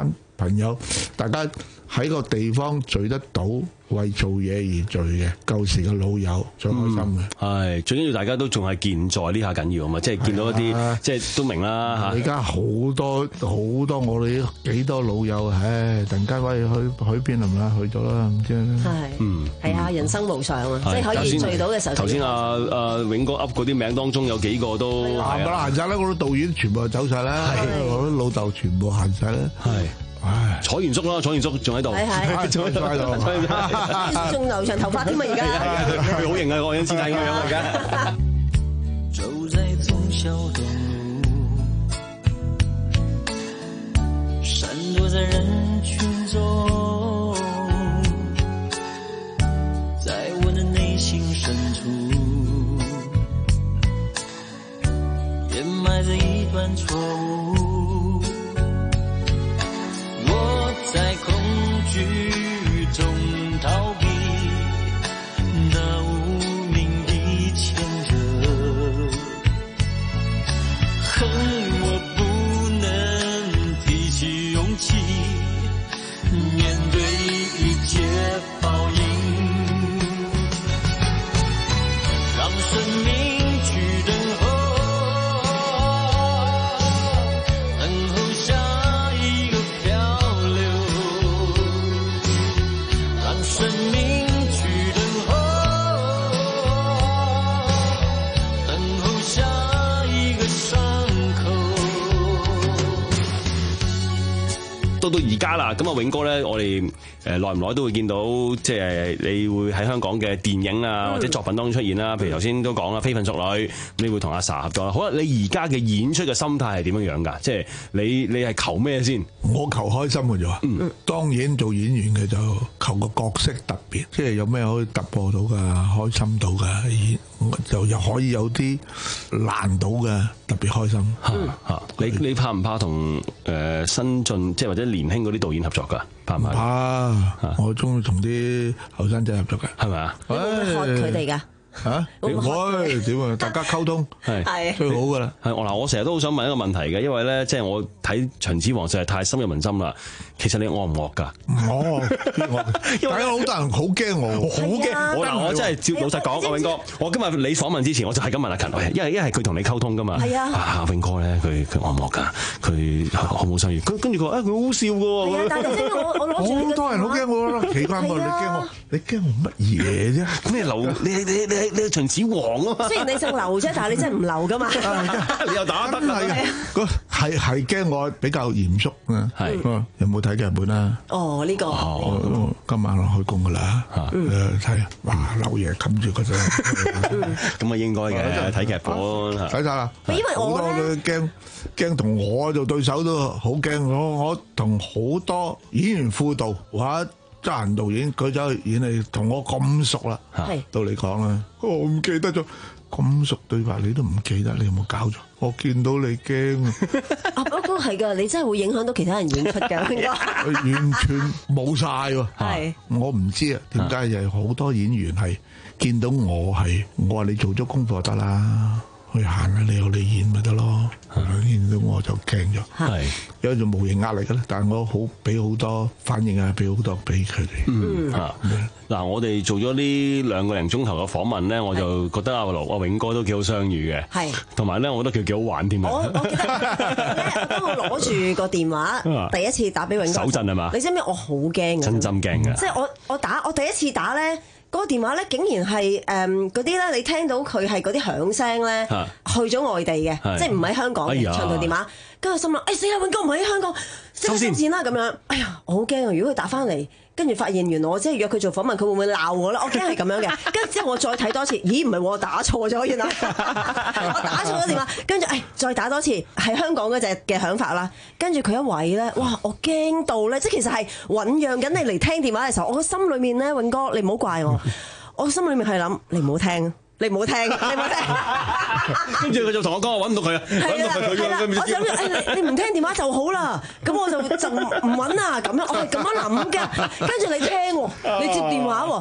朋友，大家喺個地方聚得到，為做嘢而聚嘅舊時嘅老友最開心嘅。 係最緊要大家都仲係健在呢下緊要啊嘛，即係見到一啲即係都明啦嚇。 而家好多好多我哋幾多老友，唉，突然間喂去去邊係咪？去咗啦，唔知咧。 係，嗯，係啊，人生無常啊，即係可以聚到嘅時候。 頭先阿阿永哥噏嗰啲名當中有幾個都係啊，行曬啦！我啲導演全部走晒啦，我啲老豆全部行晒啦。 係。唉，楚元叔啦，楚元叔仲喺度， 係係， 仲喺度， 仲留長頭髮添啊！而家佢好型啊，我影師弟咁樣而家。 走在忠孝東路，閃躲在人群中，在我的內心深處，掩埋着一段錯誤。在恐懼中逃避那無名的牽扯，恨我不能提起勇氣面對一切報應，讓生命去等候，等候下一個漂生命去等候，等候下一個傷口。 到到而家啦，咁啊永哥咧，我哋誒耐唔耐都會見到，即係你會喺香港嘅電影啊或者作品當中出現啦。譬如頭先都講啦，《非分淑女》，你會同阿 sa 合作啦。好啦，你而家嘅演出嘅心態係點樣樣㗎？即係你你係求咩先？ 我求開心嘅啫。嗯，當然做演員嘅就求個角色特別，即係有咩可以突破到㗎，開心到㗎，演就又可以有啲難到嘅，特別開心。 嚇嚇，你你怕唔怕同誒新進即係或者年輕嗰啲導演合作㗎？怕唔怕？ 怕，我中意同啲後生仔合作嘅， 係咪啊？ 你會唔會學佢哋㗎？ 嚇，喂，點啊？大家溝通係最好噶啦。 係我嗱，我成日都好想問一個問題嘅，因為咧，即係我睇秦始皇實在太深入民心啦。其實你惡唔惡㗎？ 唔惡，因為好多人好驚我， 好驚我嗱，我真係照老實講，阿永哥，我今日你訪問之前，我就係咁問阿勤，因為因為佢同你溝通㗎嘛。係啊，啊永哥咧，佢佢惡唔惡㗎？佢好冇生意。跟跟住佢話，誒佢好笑㗎喎。 但係我我攞住好多人好驚我咯，奇怪喎！你驚我？你驚我乜嘢啫？ 咁你劉你你你你係秦始皇啊嘛？ 雖然你姓劉啫，但係你真係唔流㗎嘛？ 你又打得係嘅，個係係驚我比較嚴肅啊。係有冇睇劇本啊？ 哦，呢個今晚落開工㗎啦。誒睇，哇！劉爺冚住嗰陣， 咁啊應該嘅睇劇本睇晒啦。 因為我咧驚驚同我做對手都好驚，我我同好多演員輔導或者得閒導演佢走去演戲，同我咁熟啦。係到你講啦，我唔記得咗咁熟對白，你都唔記得，你有冇搞錯？我見到你驚啊！ 啊，不過係㗎，你真係會影響到其他人演出㗎，應該完全冇晒喎。係我唔知啊，點解又好多演員係見到我係，我話你做咗功課得啦。去行下你有你演咪得咯，見到我就驚咗，係有一種無形壓力嘅咧。但係我好俾好多反應啊，俾好多俾佢哋。 嗯嚇，嗱我哋做咗呢兩個零鐘頭嘅訪問咧，我就覺得阿劉阿永哥都幾好相遇嘅，係同埋咧，我覺得佢幾好玩添啊！ 我我記得咧，當我攞住個電話第一次打俾永哥， 手震係嘛？ 你知唔知我好驚嘅？ 真心驚嘅， 即係我我打我第一次打咧。嗰個電話咧，竟然係誒嗰啲咧，你聽到佢係嗰啲響聲咧，去咗外地嘅，即係唔喺香港嘅長途電話。跟住心諗，誒死啦，永哥唔喺香港，收線啦咁樣。哎呀，我好驚啊！如果佢打翻嚟，跟住發現原來我即係約佢做訪問，佢會唔會鬧我咧？我驚係咁樣嘅。跟住之後我再睇多次，咦唔係我打錯咗原來，我打錯咗電話。跟住誒再打多次，係香港嗰隻嘅響法啦。跟住佢一位咧，哇！我驚到咧，即係其實係醖釀緊你嚟聽電話嘅時候，我個心裏面咧，永哥你唔好怪我，我心裏面係諗你唔好聽。你唔好聽，你唔好聽。 跟住佢就同我講，我揾唔到佢啊，揾到佢佢。 我就諗誒，你你唔聽電話就好啦。咁我就就唔揾啊，咁樣我係咁樣諗嘅。跟住你聽喎，你接電話喎。咁但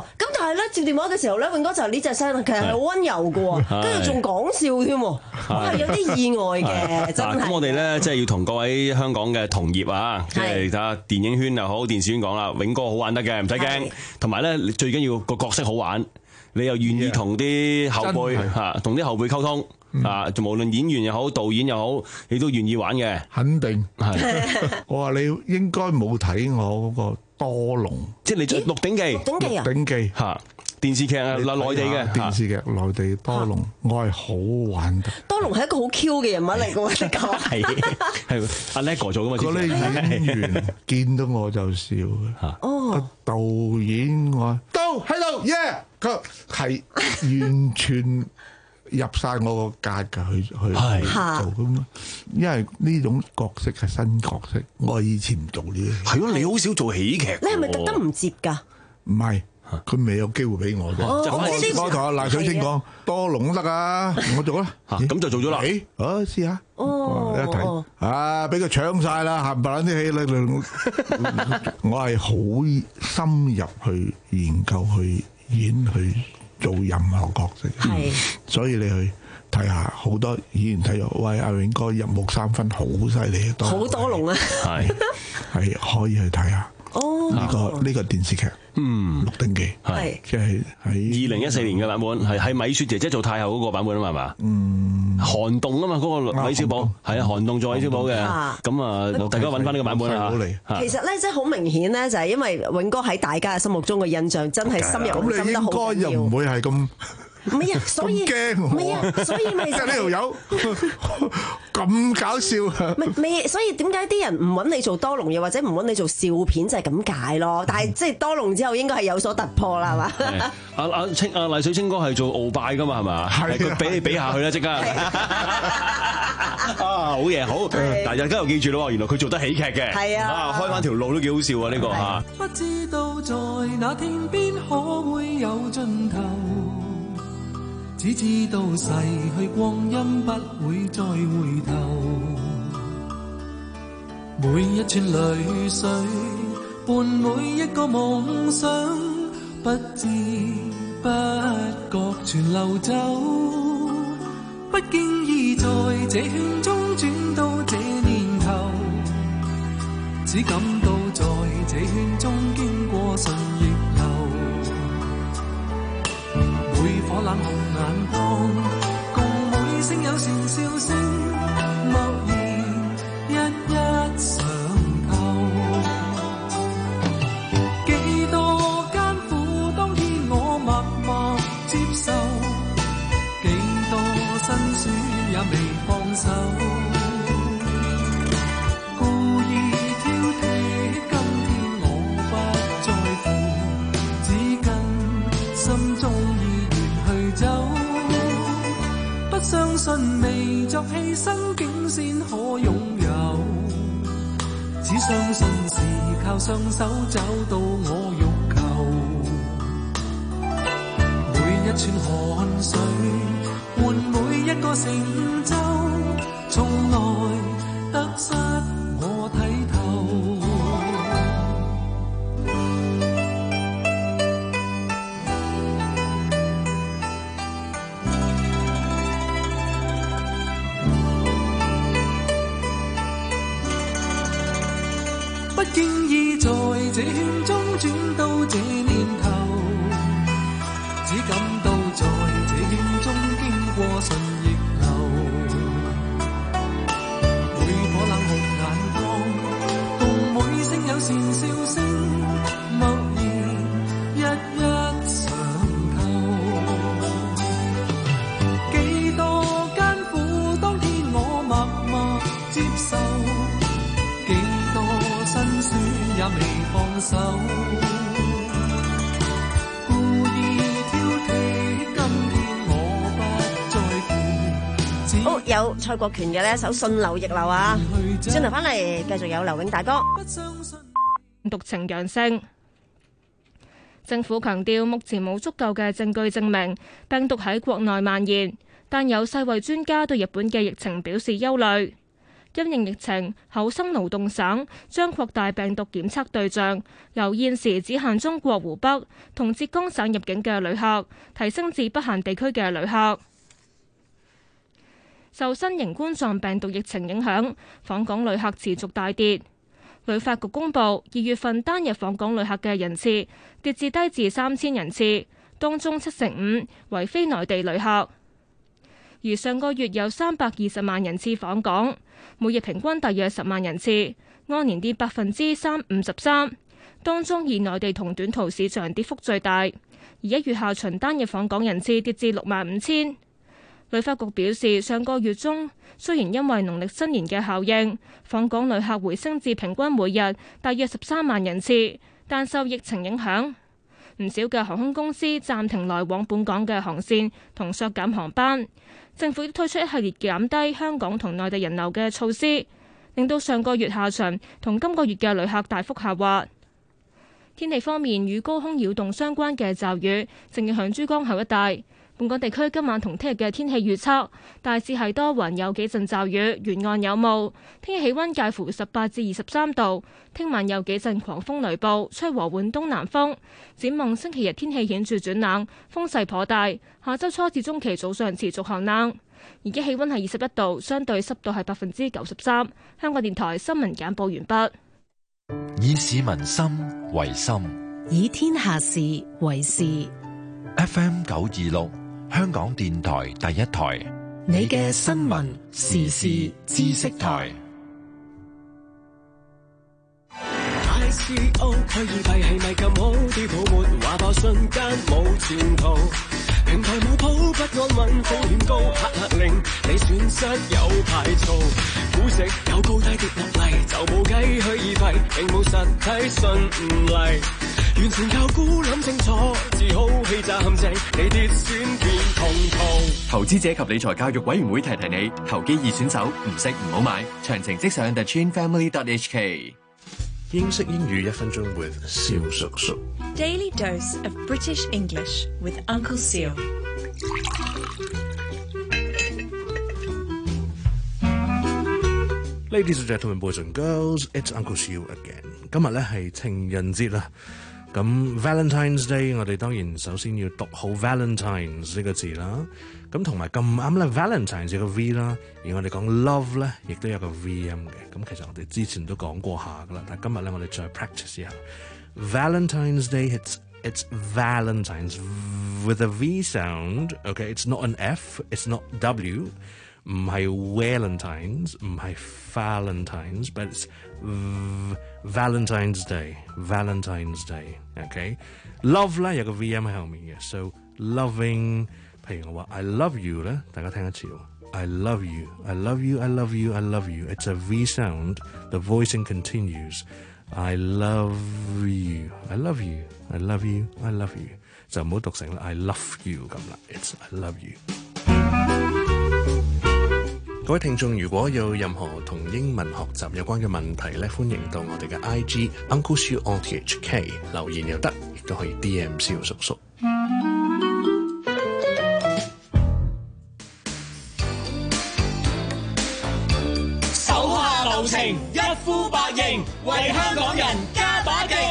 但係咧接電話嘅時候咧，永哥就係呢隻聲，其實係好温柔嘅喎，跟住仲講笑添，我係有啲意外嘅，真係。 咁我哋咧即係要同各位香港嘅同業啊，即係睇下電影圈又好，電視圈講啦，永哥好玩得嘅，唔使驚。同埋咧，最緊要個角色好玩，你又願意同啲後輩嚇，同啲後輩溝通。啊！無論演員又好，導演又好，你都願意玩嘅， 肯定係。 我話你應該冇睇我嗰個多龍， 即係你《鹿鼎記》。 鹿鼎記啊！ 鹿鼎記嚇電視劇啊，內內地嘅電視劇，內地多龍，我係好玩得。 多龍係一個好 Q 嘅人物嚟嘅喎，你講係係阿叻哥做嘅嘛？ 嗰啲演員見到我就笑嘅。 哦， 導演我都喺度耶，佢係完全。入晒我個格㗎，去去做咁，因為呢種角色係新角色，我以前唔做呢啲。 係咯，你好少做喜劇。 你係咪特登唔接㗎？ 唔係，佢未有機會俾我啫。我同阿賴水清講多龍得啊，我做啦。 咁就做咗啦。 誒，好試下。 哦， 一睇啊，俾佢搶晒啦，冚唪唥啲戲咧，我係好深入去研究去演去。做任何角色，所以你去睇下好多演員睇咗，喂，阿永哥入木三分好犀利啊， 好多龍啊， 係係可以去睇下。 哦， 呢個呢個電視劇， 嗯， 《鹿鼎記》 係即係喺二零一四年嘅版本，係係米雪姐姐做太后嗰個版本啊嘛，係嘛？ 嗯， 韓棟啊嘛，嗰個韋小寶係啊，韓棟做韋小寶嘅，咁啊，大家揾翻呢個版本啦嚇。 其實咧，即係好明顯咧，就係因為永哥喺大家嘅心目中嘅印象真係深入深得好緊要。 咁你應該又唔會係咁。 唔係啊，所以驚唔係啊，所以咪就係呢條友咁搞笑啊！ 咪咪，所以點解啲人唔揾你做多龍，又或者唔揾你做笑片就係咁解咯？但係即係多龍之後應該係有所突破啦，係嘛？ 阿阿清阿麗水清哥係做鰲拜噶嘛，係嘛？係佢俾你比下去啦，即刻啊！好嘢，好！但係大家又記住咯，原來佢做得喜劇嘅， 係啊！ 啊，開翻條路都幾好笑啊！呢個嚇。 不知道在那天邊可會有盡頭。只知道逝去光陰不會再回頭，每一串淚水伴每一個夢想，不知不覺全流走，不經意在這圈中轉到這年頭，只感到在這圈中經過順逆流。每顆冷紅眼光，共每聲友善笑聲，默然一一嘗透。幾多艱苦，當天我默默接受；幾多辛酸，也未放手。故意挑剔，今天我不在乎，只跟心中走，不相信未作犧牲竟先可擁有，只相信是靠雙手找到我欲求。每一串汗水換每一個成就，從來得失我睇透。不經意在這圈中轉到這年頭，只感到在這圈中經過順逆流。每顆冷酷眼光，共每聲友善笑聲，默然一一嘗透。幾多艱苦，當天我默默接受。辛酸也未放手，故意挑剔，今天我不在乎。 好，有蔡國權嘅呢一首《順流逆流》啊，轉頭翻嚟繼續有劉永大哥。 毒呈陽性，政府強調目前冇足夠嘅證據證明病毒喺國內蔓延，但有世衛專家對日本嘅疫情表示憂慮。 因應疫情，厚生勞動省將擴大病毒檢測對象，由現時只限中國湖北同浙江省入境嘅旅客，提升至不限地區嘅旅客。受新型冠狀病毒疫情影響，訪港旅客持續大跌。旅發局公布，二月份單日訪港旅客嘅人次跌至低至三千人次，當中七成五為非內地旅客。而上個月有三百二十萬人次訪港，每日平均大約十萬人次，按年跌百分之三五十三。當中以內地同短途市場跌幅最大，而一月下旬單日訪港人次跌至六萬五千。旅發局表示，上個月中雖然因為農曆新年嘅效應，訪港旅客回升至平均每日大約十三萬人次，但受疫情影響，唔少嘅航空公司暫停來往本港嘅航線同削減航班。政府推出一系列減低香港同內地人流嘅措施，令到上個月下旬同今個月嘅旅客大幅下滑。天氣方面，與高空擾動相關嘅驟雨正影響珠江口一帶。本港地區今晚同聽日嘅天氣預測大致係多雲，有幾陣驟雨，沿岸有霧。聽日氣溫介乎十八至二十三度。聽晚有幾陣狂風雷暴，吹和緩東南風。展望星期日天氣顯著轉冷，風勢頗大。下周初至中期早上持續寒冷。而家氣溫係二十一度，相對濕度係百分之九十三。香港電台新聞簡報完畢。 以市民心為心， 以天下事為事。 F M 九二六。香港電台第一台， 你嘅新聞時事知識台。 I C O 虛擬幣係咪咁好？啲泡沫話爆瞬間冇前途，平台冇鋪不安穩風險高，黑客令你損失有排嘈，估值有高低跌落嚟就冇計，虛擬幣並冇實體信唔嚟。完全靠估諗清楚，只好欺詐陷阱，你跌損變痛痛。 投資者及理財教育委員會提提你，投機易選手唔識唔好買。詳情即上 the chin family dot h k。 英式英語一分鐘 with 蕭叔叔。 Daily dose of British English with Uncle Seal。 Ladies and gentlemen, boys and girls, it's Uncle Seal again。 今日咧係情人節啦。咁 Valentine's Day 我哋當然首先要讀好 Valentines 呢個字啦，咁同埋咁啱咧 Valentines 有個 V 啦，而我哋講 love 咧亦都有個 V 音嘅，咁其實我哋之前都講過下噶啦，但係今日咧我哋再 practice 一下 Valentine's Day. It's it's Valentines with a V sound. Okay, it's not an F, it's not W. 唔係 Valentines, 唔係 Valentines, but it's v- Valentine's Day, Valentine's Day, okay? Love 咧有個 V 音喺後面嘅 so loving, 譬如我話 I love you 咧，大家聽一次喎 I love you, I love you, I love you, I love you. It's a V sound, the voicing continues. I love you, I love you, I love you, I love you. 就唔好讀成 I love you 咁啦 It's I love you。各位聽眾，如果有任何同英文學習有關嘅問題咧，歡迎到我哋嘅 I G Uncle Siu on T H K 留言又得，亦都可以 D M 蕭叔叔。 手下留情，一呼百應，為香港人加把勁。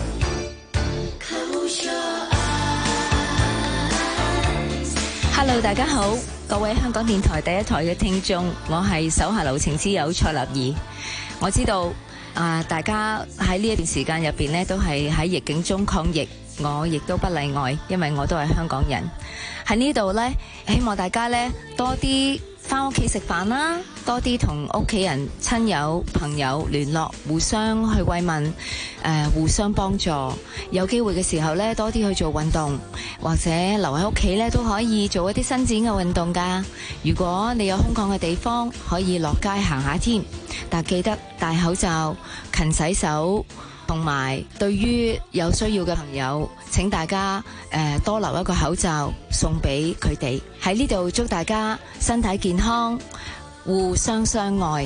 Hello， 大家好。各位香港電台第一台嘅聽眾，我係手下留情之友蔡立兒。我知道啊、呃，大家喺呢一段時間入邊呢，都係喺逆境中抗疫，我亦都不例外，因為我都係香港人。喺呢度呢，希望大家呢多啲返屋企食飯啦，多啲同屋企人、親友、朋友聯絡，互相去慰問，誒、呃，互相幫助。有機會嘅時候咧，多啲去做運動，或者留喺屋企咧都可以做一啲伸展嘅運動㗎。如果你有空曠嘅地方，可以落街行下添。但記得戴口罩、勤洗手，同埋對於有需要嘅朋友，請大家誒、呃、多留一個口罩送俾佢哋。喺呢度祝大家身體健康，互相相愛。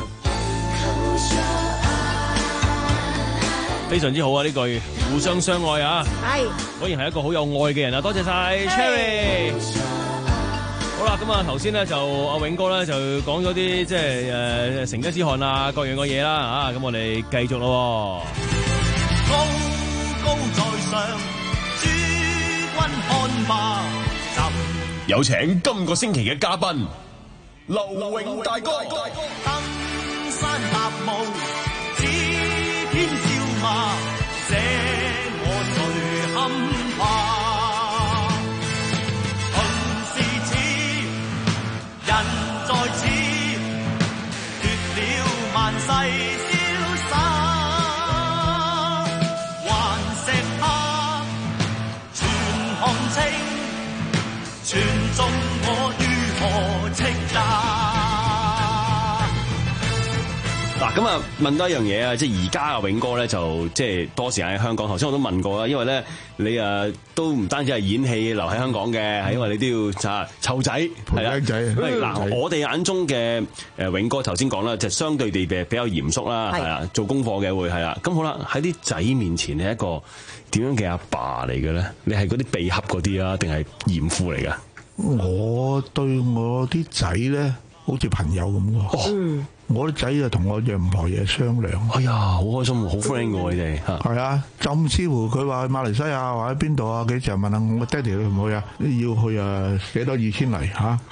非常之好啊！呢句互相相愛啊，係果然係一個好有愛嘅人啊！多謝晒 Cherry。 好啦，咁啊頭先咧就阿永哥咧就講咗啲即係誒成吉思汗啊各樣嘅嘢啦啊，咁我哋繼續咯。 高高在上，諸君看吧。 有請今個星期嘅嘉賓劉永大哥。 登山踏霧，指天笑罵，這我誰堪怕？同是此，人在此，奪了萬世瀟灑，還石他，全看清，全中我如何斥責？ 嗱，咁啊問多一樣嘢啊，即係而家啊永哥咧就即係多時間喺香港。頭先我都問過啦，因為咧你啊都唔單止係演戲留喺香港嘅，係因為你都要啊湊仔係啦。 仔嗱，我哋眼中嘅誒永哥頭先講啦，就相對地比較嚴肅啦，係啊，做功課嘅會係啦。咁好啦，喺啲仔面前你係一個點樣嘅阿爸嚟嘅咧？你係嗰啲秘笈嗰啲啊，定係嚴父嚟㗎？ 我對我啲仔咧，好似朋友咁喎。嗯，我啲仔就同我任何嘢商量。 哎呀，好開心，好 friend 喎你哋嚇。 係啊，甚至乎佢話去馬來西亞或者邊度啊，幾時問下我爹哋去唔去啊？要去啊，幾多二千嚟嚇？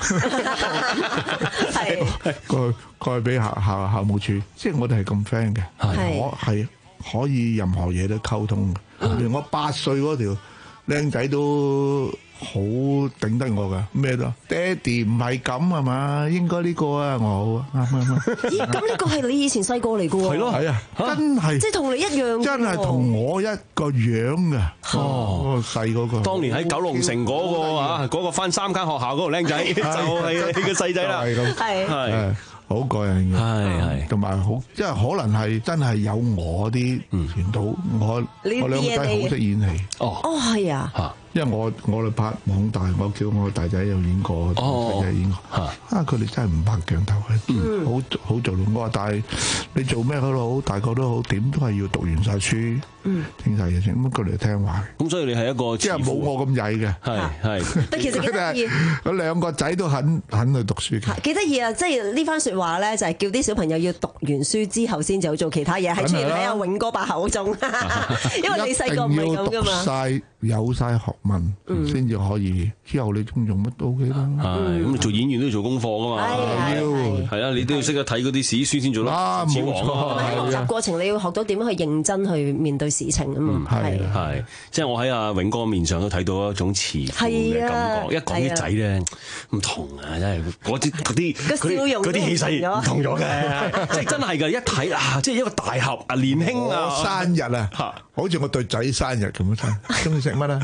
係過去過去俾校校校務處，即係我哋係咁 friend 嘅。我係可以任何嘢都溝通嘅。連我八歲嗰條僆仔都好頂得我噶，咩都爹哋唔係咁係嘛，應該呢個啊，我好啱啱啱。 咦，咁呢個係你以前細個嚟噶喎？ 係咯，係啊，真係即係同你一樣， 真係同我一個樣噶。哦，細嗰個， 當年喺九龍城嗰個啊，嗰個翻三間學校嗰個僆仔，就係你嘅細仔啦。 係咁， 係係。好過癮嘅， 係係， 同埋好，即係可能係真係有我啲傳統，我我兩個仔好識演戲。 哦， 哦係啊， 因為我我哋拍網大，我叫我大仔有演過，細仔演過。啊，佢哋真係唔拍鏡頭嘅，好好做到。我話但係你做咩都好，大個都好，點都係要讀完晒書，聽晒嘢先，咁佢哋聽話。 咁所以你係一個即係冇我咁曳嘅， 係係。 但其實幾得意， 嗰兩個仔都肯肯去讀書嘅， 幾得意啊！即係呢番説話咧，就係叫啲小朋友要讀完書之後先至好做其他嘢，係出現喺阿永哥把口中。因為你細個唔係咁噶嘛。 晒有晒學問先至可以，之後你中用乜都 OK 啦。 係咁，你做演員都要做功課噶嘛。 要係啊，你都要識得睇嗰啲史書先做得。 啊，冇錯。 喺學習過程你要學到點樣去認真去面對事情啊嘛。 係係，即係我喺阿永哥面上都睇到一種慈父嘅感覺。一講啲仔咧唔同啊，真係嗰啲嗰啲嗰啲氣勢唔同咗嘅，即係真係㗎。一睇啊，即係一個大俠啊，年輕啊， 生日啊，好似我對仔生日咁樣，中意食乜啊？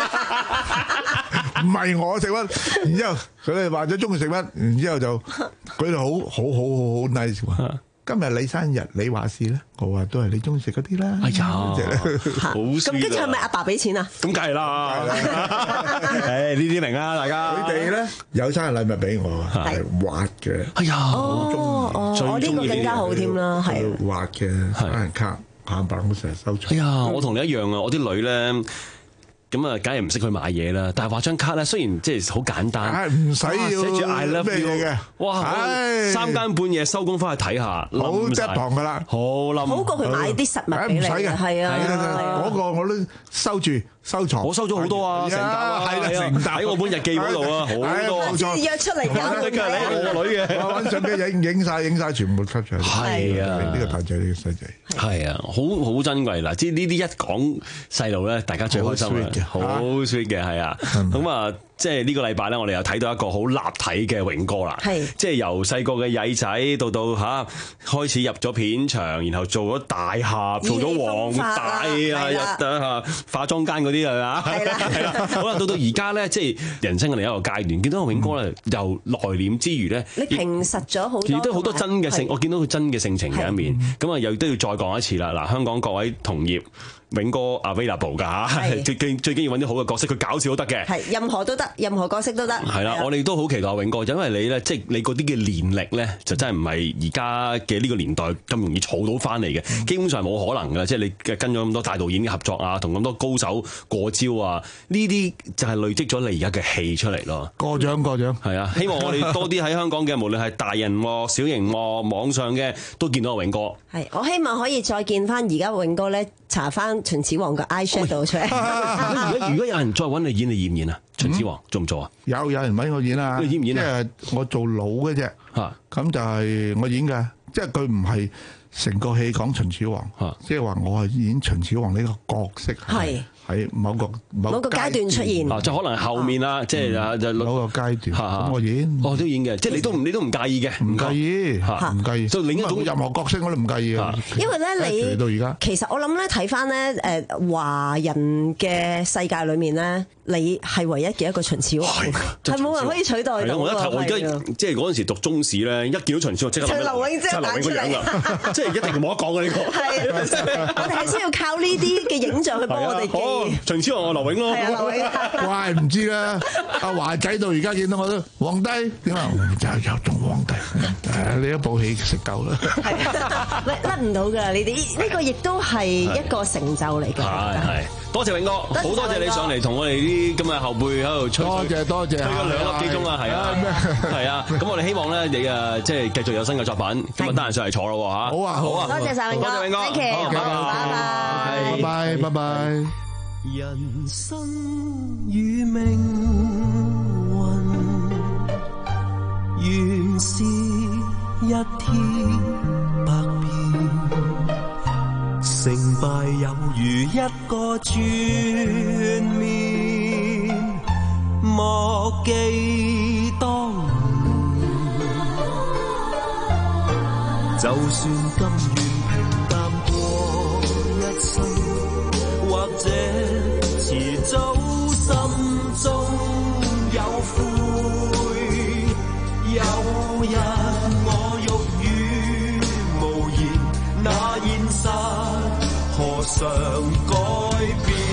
唔係我食乜，然之後佢哋話咗中意食乜，然之後就佢哋好好好好好 nice 喎。今日你生日，你話事咧？我話都係你中意食嗰啲啦。 哎呀，好咁跟住係咪阿爸俾錢啊？ 咁梗係啦。誒呢啲明啊，大家。 佢哋咧有生日禮物俾我，係畫嘅。 哎呀， 好中意，我呢個更加好添啦，係畫嘅生日卡，棒棒我成日收藏。 哎呀，我同你一樣啊，我啲女咧。咁啊，梗係唔識去買嘢啦。但係畫張卡咧，雖然即係好簡單， 唔使要寫住 I love you 嘅。 哇！三更半夜收工翻去睇下， 好執堂噶啦， 好冧。 好過佢買啲實物俾你。唔使嘅，係啊， 嗰個我都收住收藏。 我收咗好多啊，成沓係啦，成沓喺我本日記嗰度啊，好多。 先約出嚟搞。 我女嘅， 我揾相機影影曬影曬，全部吸出嚟。 係啊， 呢個大仔，呢個細仔。 係啊，好好珍貴嗱。即係呢啲一講細路咧，大家最開心啊！好 sweet 嘅，係啊，咁啊，即係呢個禮拜咧，我哋又睇到一個好立體嘅永哥啦，係，即係由細個嘅曳仔到到嚇開始入咗片場，然後做咗大俠，做咗黃大啊，入得嚇化妝間嗰啲係嘛，係啦，係啦，好啦，到到而家咧，即係人生嘅另一個階段，見到個永哥咧，又內斂之餘咧， 你平實咗好多， 亦都好多真嘅性，我見到佢真嘅性情嘅一面，咁啊，又都要再講一次啦，嗱，香港各位同業。 永哥 available 㗎嚇，最最最緊要揾啲好嘅角色，佢搞笑都得嘅。 係任何都得，任何角色都得。 係啦，我哋都好期待永哥，因為你咧，即係你嗰啲嘅練力咧，就真係唔係而家嘅呢個年代咁容易儲到翻嚟嘅，嗯、基本上冇可能㗎。即係你跟咗咁多大導演嘅合作啊，同咁多高手過招啊，呢啲就係累積咗你而家嘅戲出嚟咯。 過獎過獎， 係啊！希望我哋多啲喺香港嘅，無論係大人幕、小型幕、網上嘅，都見到阿永哥。 係，我希望可以再見翻而家永哥咧，查翻秦始皇個 eye shadow 出嚟。 如果如果有人再揾你演，你演唔演啊？秦始皇做唔做啊？ 有有人揾我演啊？ 演唔演啊？ 即係我做老嘅啫。嚇，咁就係我演嘅，即係佢唔係成個戲講秦始皇，即係話我係演秦始皇呢個角色。係。喺某個某個階段出現， 啊，就可能後面啦，即係啊，就某個階段，咁我演， 哦，都演嘅，即係你都唔你都唔介意嘅， 唔介意，唔介意， 就另一種任何角色我都唔介意啊。 因為咧，你到而家， 其實我諗咧睇翻咧，誒華人嘅世界裏面咧，你係唯一嘅一個秦始皇，係冇人可以取代到。 我一睇我而家即係嗰陣時讀中史咧，一見到秦始皇即刻諗劉永即係彈出嚟， 即係一定冇得講嘅呢個。 係，我哋係需要靠呢啲嘅影像去幫我哋記。 秦始皇我劉永咯， 怪唔知啦。阿華仔到而家見到我都皇帝點啊？就有種皇帝，誒呢一部戲食夠啦。 係，甩唔到㗎呢啲，呢個亦都係一個成就嚟嘅。 係係，多謝永哥，好多謝你上嚟同我哋啲咁嘅後輩喺度吹。 多謝多謝， 吹咗兩粒幾鐘啊，係啊，係啊。咁我哋希望咧，你啊即係繼續有新嘅作品，咁啊得閒上嚟坐咯嚇。 好啊好啊， 多謝曬永哥， 多謝永哥， 好，拜拜， 拜拜拜拜。 人生與命運原是一天百變，成敗有如一個轉面，莫記當年，就算甘願平淡過一生，或者遲早心中有悔，有日我欲語無言，那現實何嘗改變？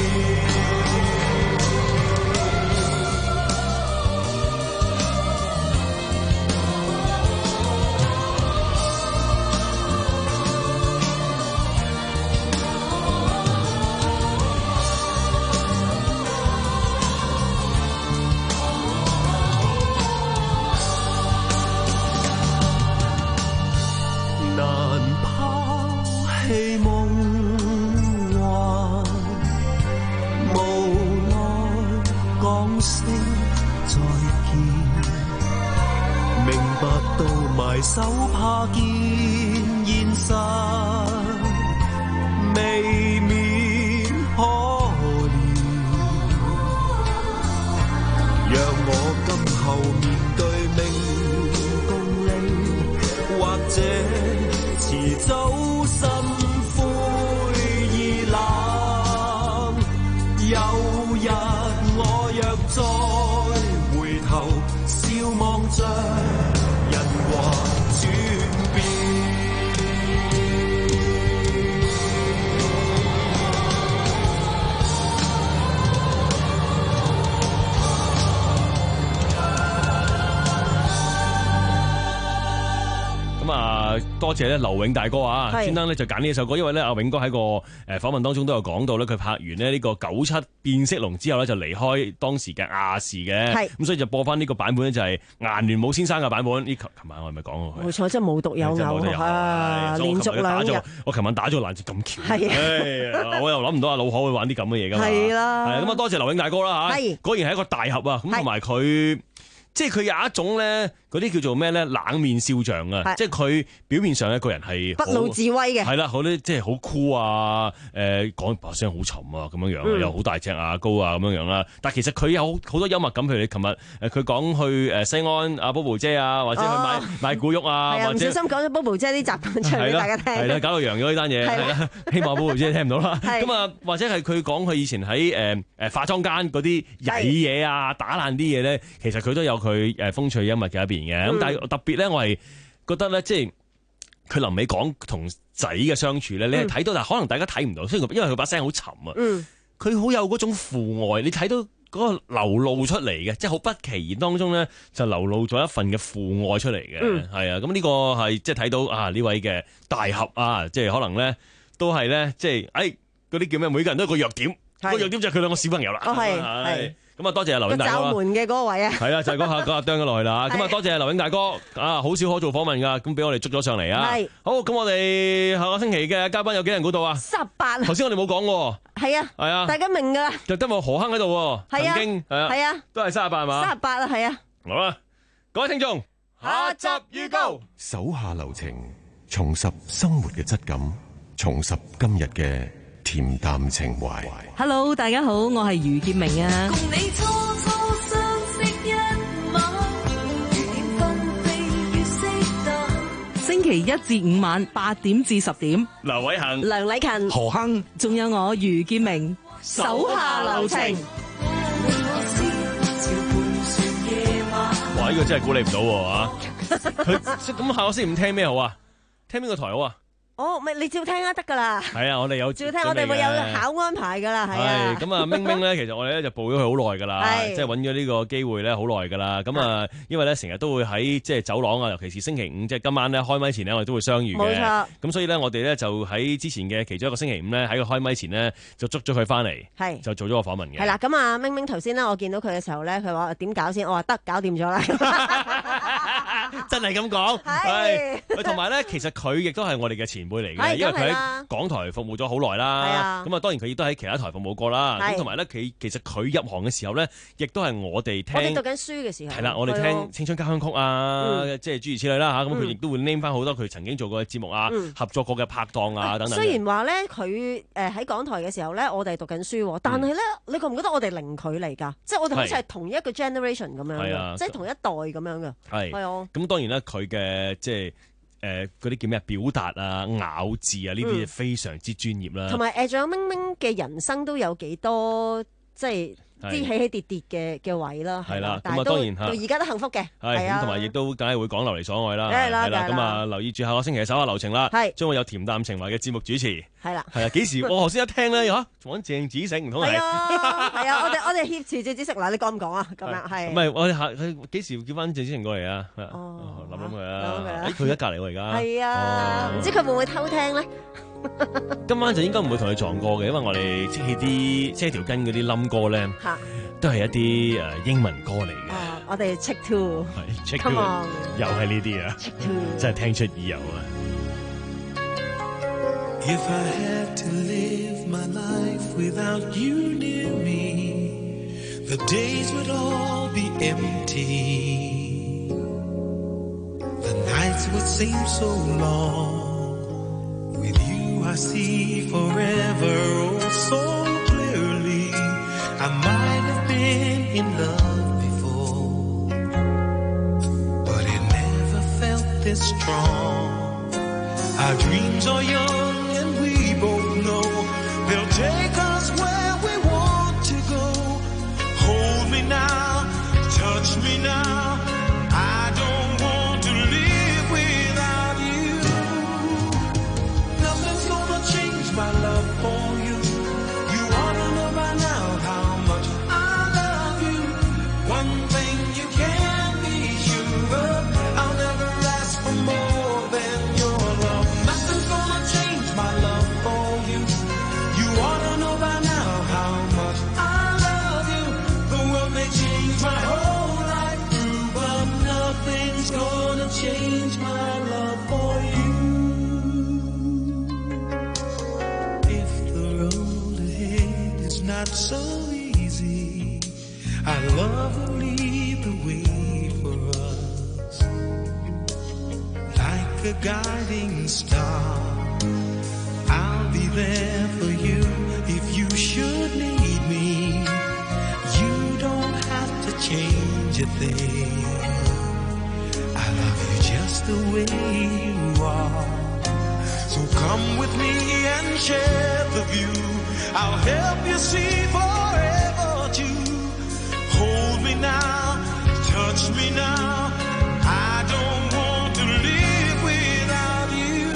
手怕見現實未免可憐，讓我今後面對命共你，或者遲早心灰意冷，有日我若再回頭笑望着人和轉變。 咁啊，多謝咧劉永大哥啊，專登咧就揀呢一首歌，因為咧阿永哥喺個誒訪問當中都有講到咧，佢拍完咧呢個九七變色龍之後咧就離開當時嘅亞視嘅，咁所以就播翻呢個版本咧就係顏聯武先生嘅版本。呢琴琴晚我係咪講過佢？ 冇錯，真係無獨有偶啊！連續兩日， 我琴晚打咗個冷戰咁巧， 係我又諗唔到阿老可會玩啲咁嘅嘢㗎嘛。 係啦， 係咁啊，多謝劉永大哥啦嚇，果然係一個大俠啊！咁同埋佢。即係佢有一種咧，嗰啲叫做咩咧，冷面笑匠啊！即係佢表面上一個人係不露自威嘅， 係啦，好啲即係好酷啊！誒，講把聲好沉啊，咁樣樣、嗯、又好大隻啊，高啊，咁樣樣啦。但係其實佢有好多幽默感，譬如你琴日誒佢講去誒西安阿 Bobo 姐啊，或者去買、哦、買古玉啊，或者唔小心講咗 Bobo 姐啲習慣出嚟俾大家聽，係啦，搞到揚咗呢單嘢，係啦，希望 Bobo 姐聽唔到啦。咁啊，或者係佢講佢以前喺誒誒化妝間嗰啲曳嘢啊，打爛啲嘢咧，其實佢都有佢誒風趣幽默嘅一邊嘅。咁、嗯、但係特別咧，我係覺得咧，即係佢臨尾講同仔嘅相處咧，你係睇到，但係可能大家睇唔到，雖然因為佢把聲好沉啊，佢好有嗰種父愛，你睇到嗰個流露出嚟嘅，即係好不其然當中咧就流露咗一份嘅父愛出嚟嘅，係啊、嗯，咁呢個係即係睇到啊呢位嘅大俠啊，即係可能咧都係咧，即係誒嗰啲叫咩？每個人都有個弱點，個弱點就係佢兩個小朋友啦，係係。咁啊，多謝劉永大哥。 罩門嘅嗰個位啊， 係啊，就係嗰下嗰下啄咗落去啦。咁啊，多謝劉永大哥啊，好少可做訪問噶，咁俾我哋捉咗上嚟啊。係。好，咁我哋下個星期嘅嘉賓有幾人估到啊？十八。頭先我哋冇講喎。係啊。係啊。大家明㗎。就得我何坑喺度喎。係啊。曾經係啊。係啊。都係三十八係嘛？三十八啊，係啊。好啦，各位聽眾，下集預告。 手下留情，重拾生活嘅質感，重拾今日嘅恬淡情懷。 Hello， 大家好，我係余潔明啊。 共你初初相識一晚，如點紛飛月色淡。 星期一至五晚八點至十點， 劉偉恒、 梁禮勤、 何亨，仲有我余潔明，手下留情。 哇！呢、這個真係估你唔到喎嚇。佢咁下個星期五聽咩好啊？聽邊個台好啊？ 哦，咪你照聽啊得噶啦。係啊，我哋有照聽，我哋會有考安排噶啦，係啊。 咁啊，明明咧，其實我哋咧就報咗佢好耐噶啦，即係揾咗呢個機會咧好耐噶啦。咁啊，因為咧成日都會喺即係走廊啊，尤其是星期五，即係今晚咧開咪前咧，我哋都會相遇嘅。冇錯。咁所以咧，我哋咧就喺之前嘅其中一個星期五咧，喺個開咪前咧就捉咗佢翻嚟，係就做咗個訪問嘅。係啦， 咁啊，明明頭先咧，我見到佢嘅時候咧，佢話點搞先？我話得，搞掂咗啦。 真係咁講，係。同埋咧，其實佢亦都係我哋嘅前輩嚟嘅，因為佢喺港台服務咗好耐啦。咁啊，當然佢亦都喺其他台服務過啦。咁同埋咧，佢其實佢入行嘅時候咧，亦都係我哋聽。我哋讀緊書嘅時候。係啦，我哋聽青春交響曲啊，即係諸如此類啦嚇。咁佢亦都會 name 翻好多佢曾經做過嘅節目啊，合作過嘅拍檔啊等等。雖然話咧，佢誒喺港台嘅時候咧，我哋讀緊書，但係咧，你覺唔覺得我哋零距離㗎？即係我哋好似係同一個 generation 咁樣嘅，即係同一代咁樣嘅。係。係啊。咁當然啦，佢嘅即係。誒嗰啲叫咩表達啊、咬字啊，呢啲非常之專業啦。同埋誒，仲有明明嘅人生都有幾多即係啲起起跌跌嘅嘅位啦。係啦，咁啊當然到而家都幸福嘅。係咁，同埋亦都梗係會講流離所愛啦。係啦，咁啊留意住下個星期嘅手下留情啦。係將會有恬淡情懷嘅節目主持。係啦，係啊，幾時？我頭先一聽咧嚇，揾鄭子誠唔通係？係啊，係啊，我哋我哋挾持鄭子誠嗱，你講唔講啊？咁樣係。唔係，我哋下佢幾時叫翻鄭子誠過嚟啊？哦，諗諗佢啊，誒，佢而家隔離喎而家。係啊，唔知佢會唔會偷聽咧？今晚就應該唔會同佢撞過嘅，因為我哋即係啲即係條筋嗰啲冧歌咧，都係一啲誒英文歌嚟嘅。我哋 check two， 係 check two， 又係呢啲啊，真係聽出耳油啊！ If I had to live my life without you near me, the days would all be empty. The nights would seem so long. With you I see forever oh so clearly. I might have been in love before, but it never felt this strong. Our dreams are young, we both know they'll take us where we want to go. Hold me now, touch me now. I don't want to live without you. Nothing's gonna change my love for you. You ought to know by now how much I love you. One thing you can be sure of, I'll never ask for more than your love. Nothing's gonna change my love for you. You ought to know by now how much I love you. The world may change my whole life through, but nothing's gonna change my love for you. If the road ahead is not so easy, our love will lead the way for us, like a guiding star. I'll be there for you if you should need me. You don't have to change a thing. I love you just the way you are. So come with me and share the view. I'll help you see forever too. Hold me now, touch me now. I don't want to live without you.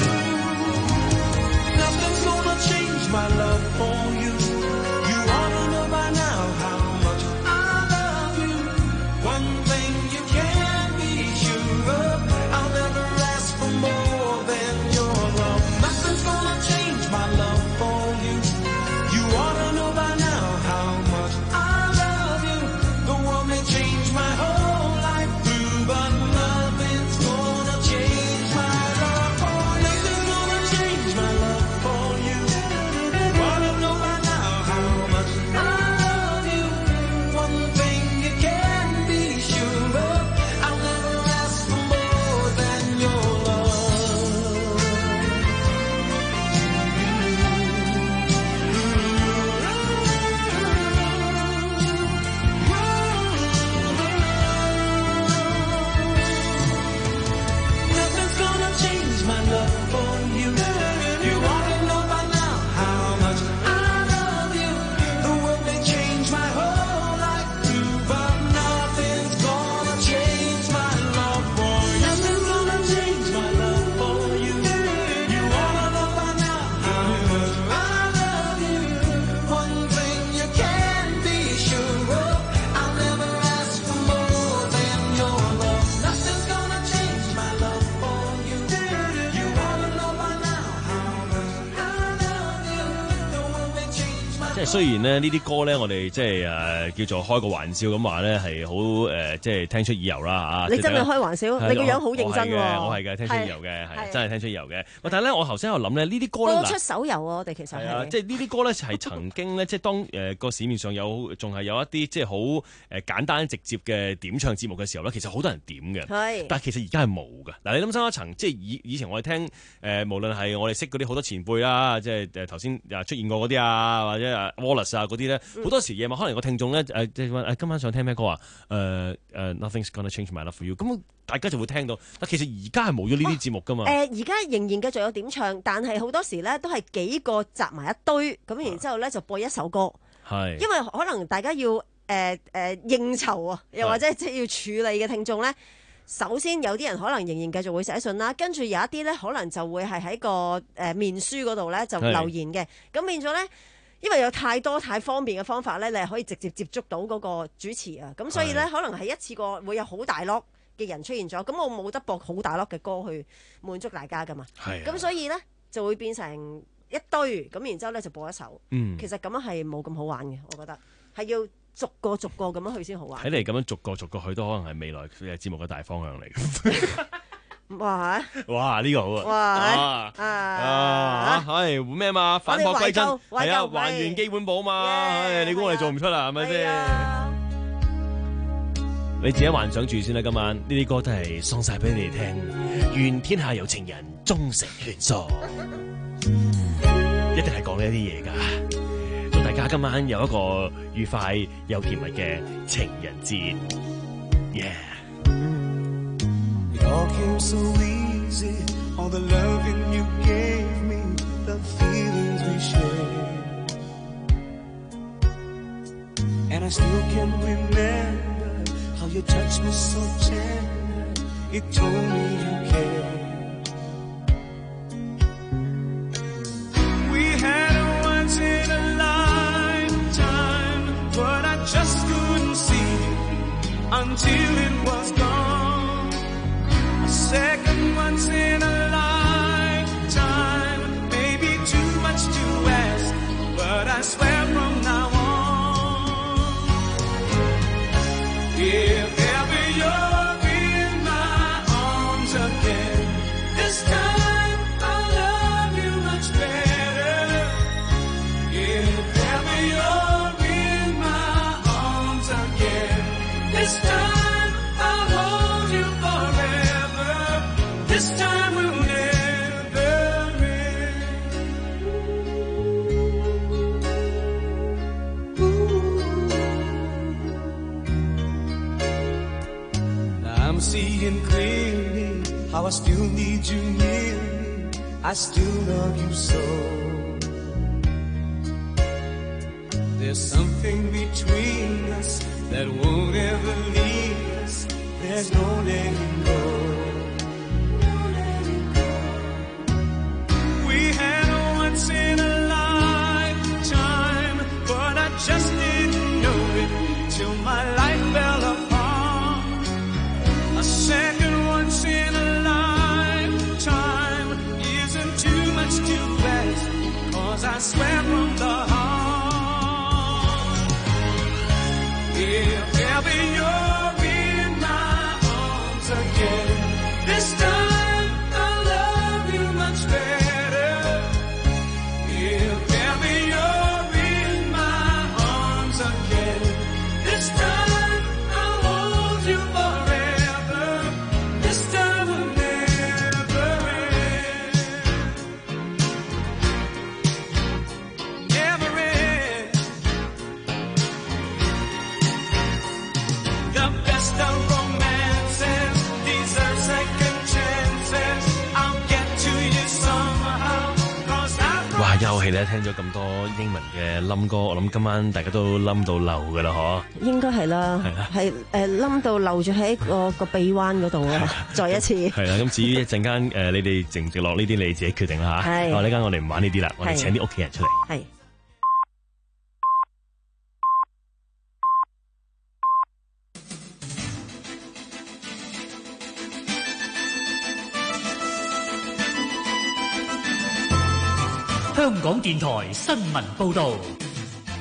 即係雖然咧呢啲歌咧，我哋即係誒叫做開個玩笑咁話咧，係好誒，即係聽出耳油啦啊！ 你真係開玩笑，你個樣好認真喎。 我係嘅，聽出耳油嘅，係真係聽出耳油嘅。但係咧，我頭先喺度諗咧，呢啲歌咧， 歌出手遊啊！我哋其實係即係呢啲歌咧，係曾經咧，即係當誒個市面上有仲係有一啲即係好誒簡單直接嘅點唱節目嘅時候咧，其實好多人點嘅。係，但係其實而家係冇㗎。嗱，你諗深一層，即係以以前我哋聽誒，無論係我哋識嗰啲好多前輩啦，即係誒頭先啊出現過嗰啲啊，或者啊 Wallace 啊嗰啲咧，好多時夜晚可能個聽眾咧誒即係問今晚想聽咩歌啊？誒誒 Nothing's gonna change my love for you。咁大家就會聽到。但其實而家係冇咗呢啲節目㗎嘛。誒而家仍然繼續有點唱，但係好多時咧都係幾個集埋一堆，咁然之後咧就播一首歌。係，因為可能大家要誒誒、呃呃、應酬啊，又或者即係要處理嘅聽眾咧。首先有啲人可能仍然繼續會寫信啦，跟住有一啲咧可能就會係喺個誒面書嗰度咧就留言嘅，咁變咗咧，因為有太多太方便嘅方法咧，你係可以直接接觸到嗰個主持啊，咁所以咧可能係一次過會有好大粒嘅人出現咗，咁我冇得播好大粒嘅歌去滿足大家噶嘛，咁所以咧就會變成一堆，咁然之後咧就播一首，嗯、其實咁樣係冇咁好玩嘅，我覺得係要逐個逐個咁樣去先好玩。睇嚟咁樣逐個逐個去都可能係未來嘅節目嘅大方向嚟嘅。哇！哇！呢、這個好啊！哇！啊啊！係咩嘛？反璞歸真係啊，還原基本步嘛。唉，你估我哋做唔出啦，係咪先？你自己幻想住先啦，今晚呢啲歌都係送晒俾你哋聽。願天下有情人終成眷屬，一定係講呢一啲嘢㗎。祝大家今晚有一個愉快又甜蜜嘅情人節。Yeah。 It all came so easy, all the loving you gave me, the feelings we shared. And I still can remember how you touched me so tender, it told me you cared. We had a once in a lifetime, but I just couldn't see it until it was gone.Second once in a lifetime, maybe too much to ask, but I swear from now on, if ever you're in my arms again, this time I'll love you much better. If ever you're in my arms again, this time I'll hold you forever.This time will never end. Now I'm seeing clearly how I still need you near me. I still love you so. There's something between us that won't ever leave us. There's no letting go.Once in a lifetime, but I just didn't know it till my life fell apart. A second once in a lifetime isn't too much to ask, 'cause I swear from the heart, if ever you're in my arms again, this time I'll love you much better.休氣咧，聽咗咁多英文嘅冧歌，我諗今晚大家都冧到漏噶啦，嗬？應該係啦，係啦，係誒冧到漏住喺個個臂彎嗰度啊！再一次係啦。咁至於一陣間誒，你哋靜唔靜落呢啲，你自己決定啦嚇。係。哦，呢間我哋唔玩呢啲啦，我哋請啲屋企人出嚟。係。 香港電台新聞報導，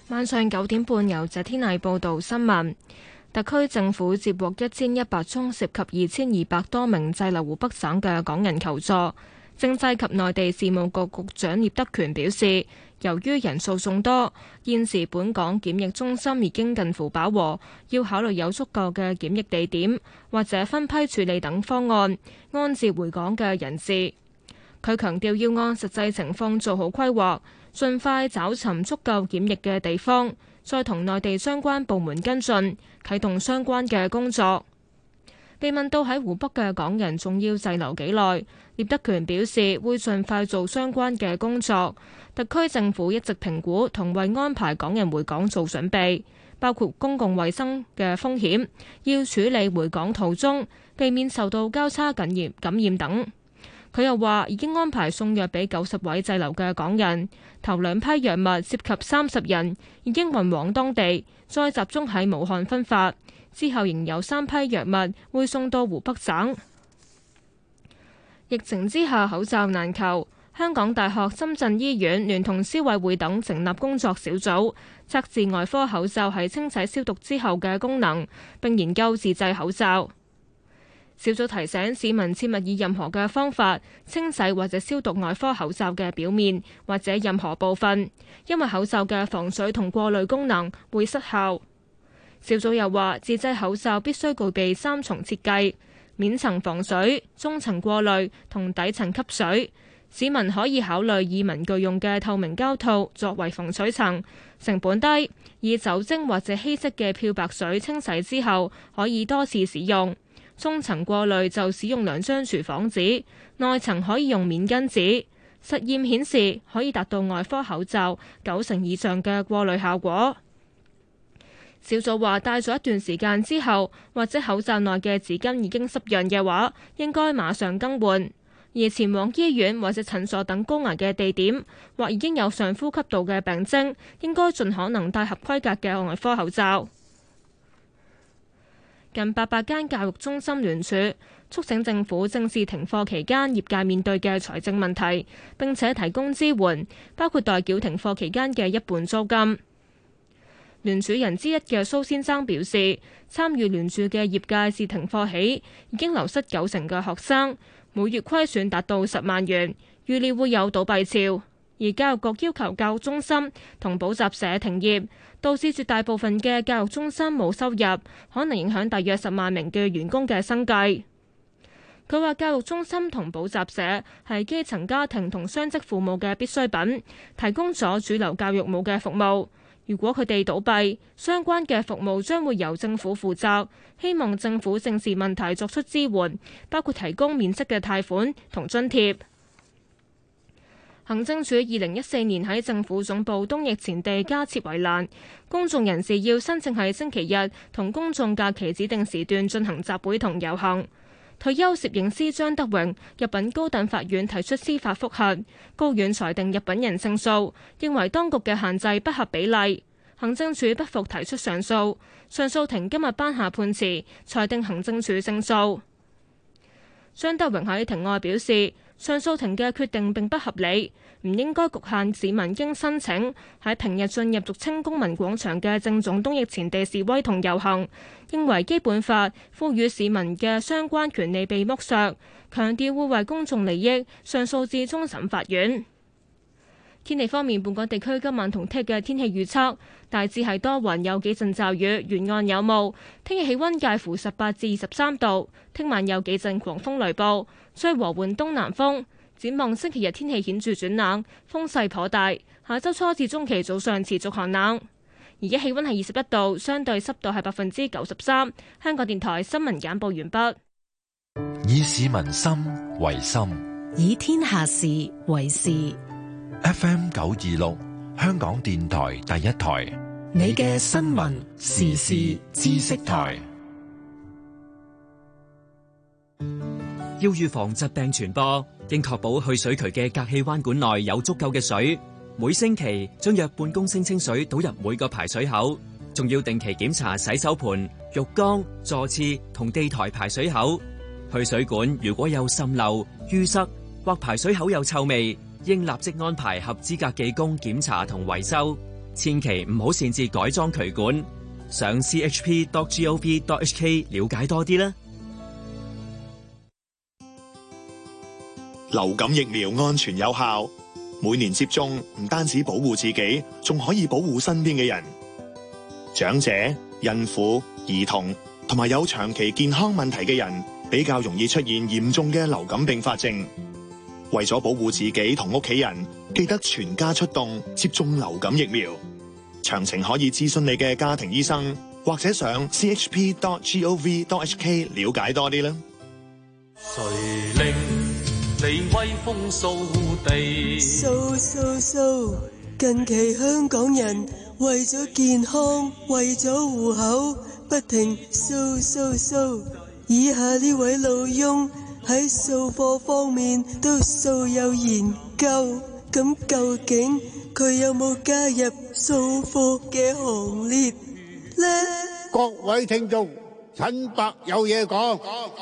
晚上九點半由謝天麗報道新聞。特區政府接獲一千一百宗涉及二千二百多名滯留湖北省嘅港人求助。政制及內地事務局局長聶德權表示，由於人數眾多，現時本港檢疫中心已經近乎飽和，要考慮有足夠嘅檢疫地點或者分批處理等方案，安置回港嘅人士。佢強調要按實際情況做好規劃，盡快找尋足夠檢疫嘅地方，再同內地相關部門跟進，啟動相關嘅工作。被問到喺湖北嘅港人仲要滯留幾耐，聶德權表示會盡快做相關嘅工作。特區政府一直評估同為安排港人回港做準備，包括公共衛生嘅風險，要處理回港途中避免受到交叉感染感染等。佢又話已經安排送藥俾九十位滯留嘅港人，頭兩批藥物涉及三十人，已經運往當地，再集中喺武漢分發。之後仍有三批藥物會送到湖北省。疫情之下口罩難求，香港大學深圳醫院聯同消委會等成立工作小組，測試外科口罩喺清洗消毒之後嘅功能，並研究自製口罩。小組提醒市民切勿以任何嘅方法清洗或者消毒外科口罩嘅表面或者任何部分，因為口罩嘅防水同過濾功能會失效。小組又話，自製口罩必須具備三重設計：面層防水、中層過濾同底層吸水。市民可以考慮以文具用嘅透明膠套作為防水層，成本低，以酒精或者稀釋嘅漂白水清洗之後可以多次使用。中層過濾就使用兩張廚房紙，內層可以用免巾紙。實驗顯示可以達到外科口罩九成以上嘅過濾效果。小組話戴咗一段時間之後，或者口罩內嘅紙巾已經濕潤嘅話，應該馬上更換。而前往醫院或者診所等高危嘅地點，或已經有上呼吸道嘅病徵，應該盡可能戴合規格嘅外科口罩。近八百間教育中心聯署，促請政府正視停課期間業界面對嘅財政問題，並且提供支援，包括代繳停課期間嘅一半租金。聯署人之一嘅蘇先生表示，參與聯署嘅業界自停課起已經流失九成嘅學生，每月虧損達到十萬元，預料會有倒閉潮。而教育局要求教育中心同補習社停業，導致絕大部分嘅教育中心冇收入，可能影響大約十萬名嘅員工嘅生計。佢話教育中心同補習社係基層家庭同雙職父母嘅必需品，提供咗主流教育冇嘅服務。如果佢哋倒閉，相關嘅服務將會由政府負責。希望政府正視問題，作出支援，包括提供免息嘅貸款同津貼。行政署二零一四年喺政府總部東翼前地加設圍欄，公眾人士要申請喺星期日同公眾假期指定時段進行集會同遊行。退休攝影師張德榮入稟高等法院提出司法覆核，高院裁定入稟人勝訴，認為當局嘅限制不合比例。行政署不服提出上訴，上訴庭今日頒下判詞，裁定行政署勝訴。張德榮喺庭外表示，上訴庭嘅決定並不合理，唔應該局限市民經申請喺平日進入俗稱公民廣場嘅政總東翼前地示威同遊行，認為基本法賦予市民嘅相關權利被剝削，強調會為公眾利益上訴至終審法院。天氣方面，本港地區今晚同聽日嘅天氣預測大致係多雲，有幾陣驟雨，沿岸有霧。聽日氣溫介乎十八至二十三度，聽晚有幾陣狂風雷暴，吹和緩東南風。展望星期日天氣顯著轉冷，風勢頗大。下周初至中期早上持續寒冷。而家氣溫係二十一度，相對濕度係百分之九十三。香港電台新聞簡報完畢。 以市民心為心， 以天下事為事。 F M 九二六，香港電台第一台， 你嘅新聞時事知識台。 要預防疾病傳播，應確保去水渠嘅隔氣彎管內有足夠嘅水。每星期將約半公升清水倒入每個排水口，仲要定期檢查洗手盆、浴缸、座廁同地台排水口。去水管如果有滲漏、淤塞或排水口有臭味，應立即安排合資格技工檢查同維修。 千祈唔好擅自改裝渠管。上 c h p dot gov dot h k 了解多啲啦。 流感疫苗安全有效，每年接種唔單止保護自己，仲可以保護身邊嘅人。長者、孕婦、兒童同埋有長期健康問題嘅人，比較容易出現嚴重嘅流感併發症。為咗保護自己同屋企人，記得全家出動接種流感疫苗。詳情可以諮詢你嘅家庭醫生，或者上 c h p dot gov dot h k 了解多啲啦。 誰令你威風掃地？ 掃掃掃！近期香港人為咗健康，為咗糊口，不停掃掃掃。以下呢位老翁喺掃貨方面都素有研究，咁究竟佢有冇加入掃貨嘅行列呢？ 各位聽眾，陳伯有嘢講。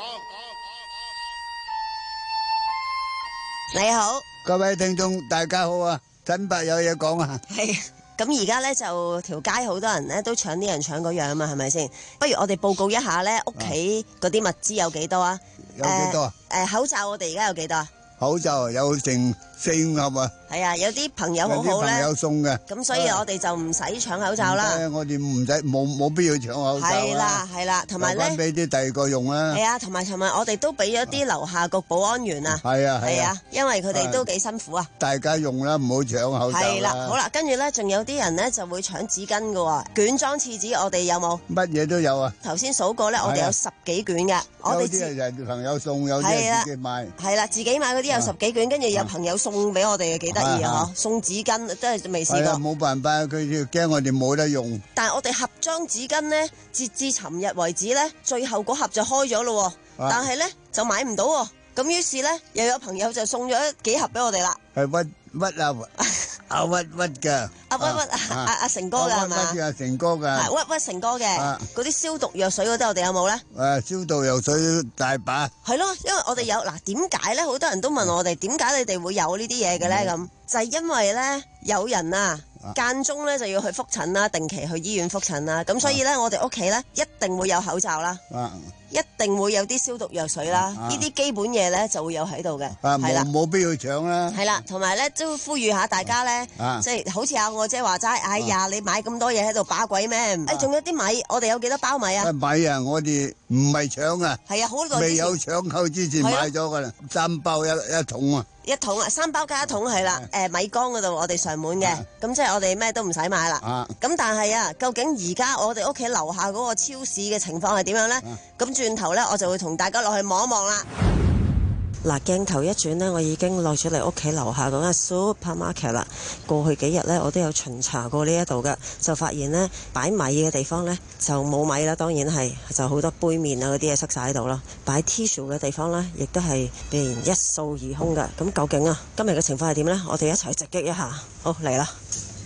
你好， 各位聽眾大家好啊，陳伯有嘢講啊。 係。咁而家咧就條街好多人咧都搶呢樣搶嗰樣啊嘛，係咪先？不如我哋報告一下咧，屋企嗰啲物資有幾多啊？ 有幾多啊？ 誒、呃呃，口罩我哋而家有幾多啊？ 口罩有成四五盒啊！ 係啊，有啲朋友好好咧， 有啲朋友送嘅， 咁所以我哋就唔使搶口罩啦。 我哋唔使冇冇必要搶口罩。 係啦係啦，同埋咧， 俾啲第二個用啦。 係啊，同埋同埋我哋都俾咗啲樓下局保安員啊。 係啊係啊， 因為佢哋都幾辛苦啊。 大家用啦，唔好搶口罩啦。 係啦，好啦，跟住咧，仲有啲人咧就會搶紙巾噶，卷裝廁紙我哋有冇？ 乜嘢都有啊。 頭先數過咧，我哋有十幾卷嘅。我哋有啲係人朋友送，有啲係自己買。 係啦，自己買嗰啲有十幾卷，跟住有朋友送俾我哋嘅，幾得意啊！送紙巾真係未試過。 冇辦法，佢驚我哋冇得用。 但係我哋盒裝紙巾咧，截至尋日為止咧，最後嗰盒就開咗咯，但係咧就買唔到喎。咁於是咧，又有朋友就送咗幾盒俾我哋啦。 係屈屈啊！阿屈屈㗎， 阿屈屈阿阿成哥㗎係嘛？ 屈屈阿成哥㗎， 係屈屈成哥嘅。嗰啲消毒藥水嗰啲我哋有冇咧？ 誒，消毒藥水大把。 係咯，因為我哋有嗱，點解咧？好多人都問我哋點解你哋會有呢啲嘢嘅咧？咁就係因為咧，有人啊間中咧就要去覆診啦，定期去醫院覆診啦。咁所以咧，我哋屋企咧一定會有口罩啦。一定會有啲消毒藥水啦，呢啲基本嘢咧就會有喺度嘅，係啦， 冇必要搶啦。 係啦，同埋咧都呼籲下大家咧，即係好似阿我姐話齋，哎呀，你買咁多嘢喺度把鬼咩？誒，仲有啲米，我哋有幾多包米啊？ 米啊，我哋唔係搶啊， 係啊，好耐未有搶購之前買咗噶啦，三包一一桶啊。 一桶啊，三包加一桶係啦，誒米缸嗰度我哋上門嘅，咁即係我哋咩都唔使買啦。咁但係啊，究竟而家我哋屋企樓下嗰個超市嘅情況係點樣咧？咁轉頭咧，我就會同大家落去望一望啦。嗱，鏡頭一轉呢，我已經落咗嚟屋企樓下嗰間 supermarket 啦。過去幾日呢，我都有巡查過呢一度嘅，就發現呢，擺米嘅地方呢就冇米啦，當然係就好多杯麵啊嗰啲嘢塞晒喺度啦。擺 tissue 嘅地方呢，亦都係被人一掃而空嘅。咁究竟啊，今日嘅情況係點呢？我哋一齊直擊一下。好，嚟啦！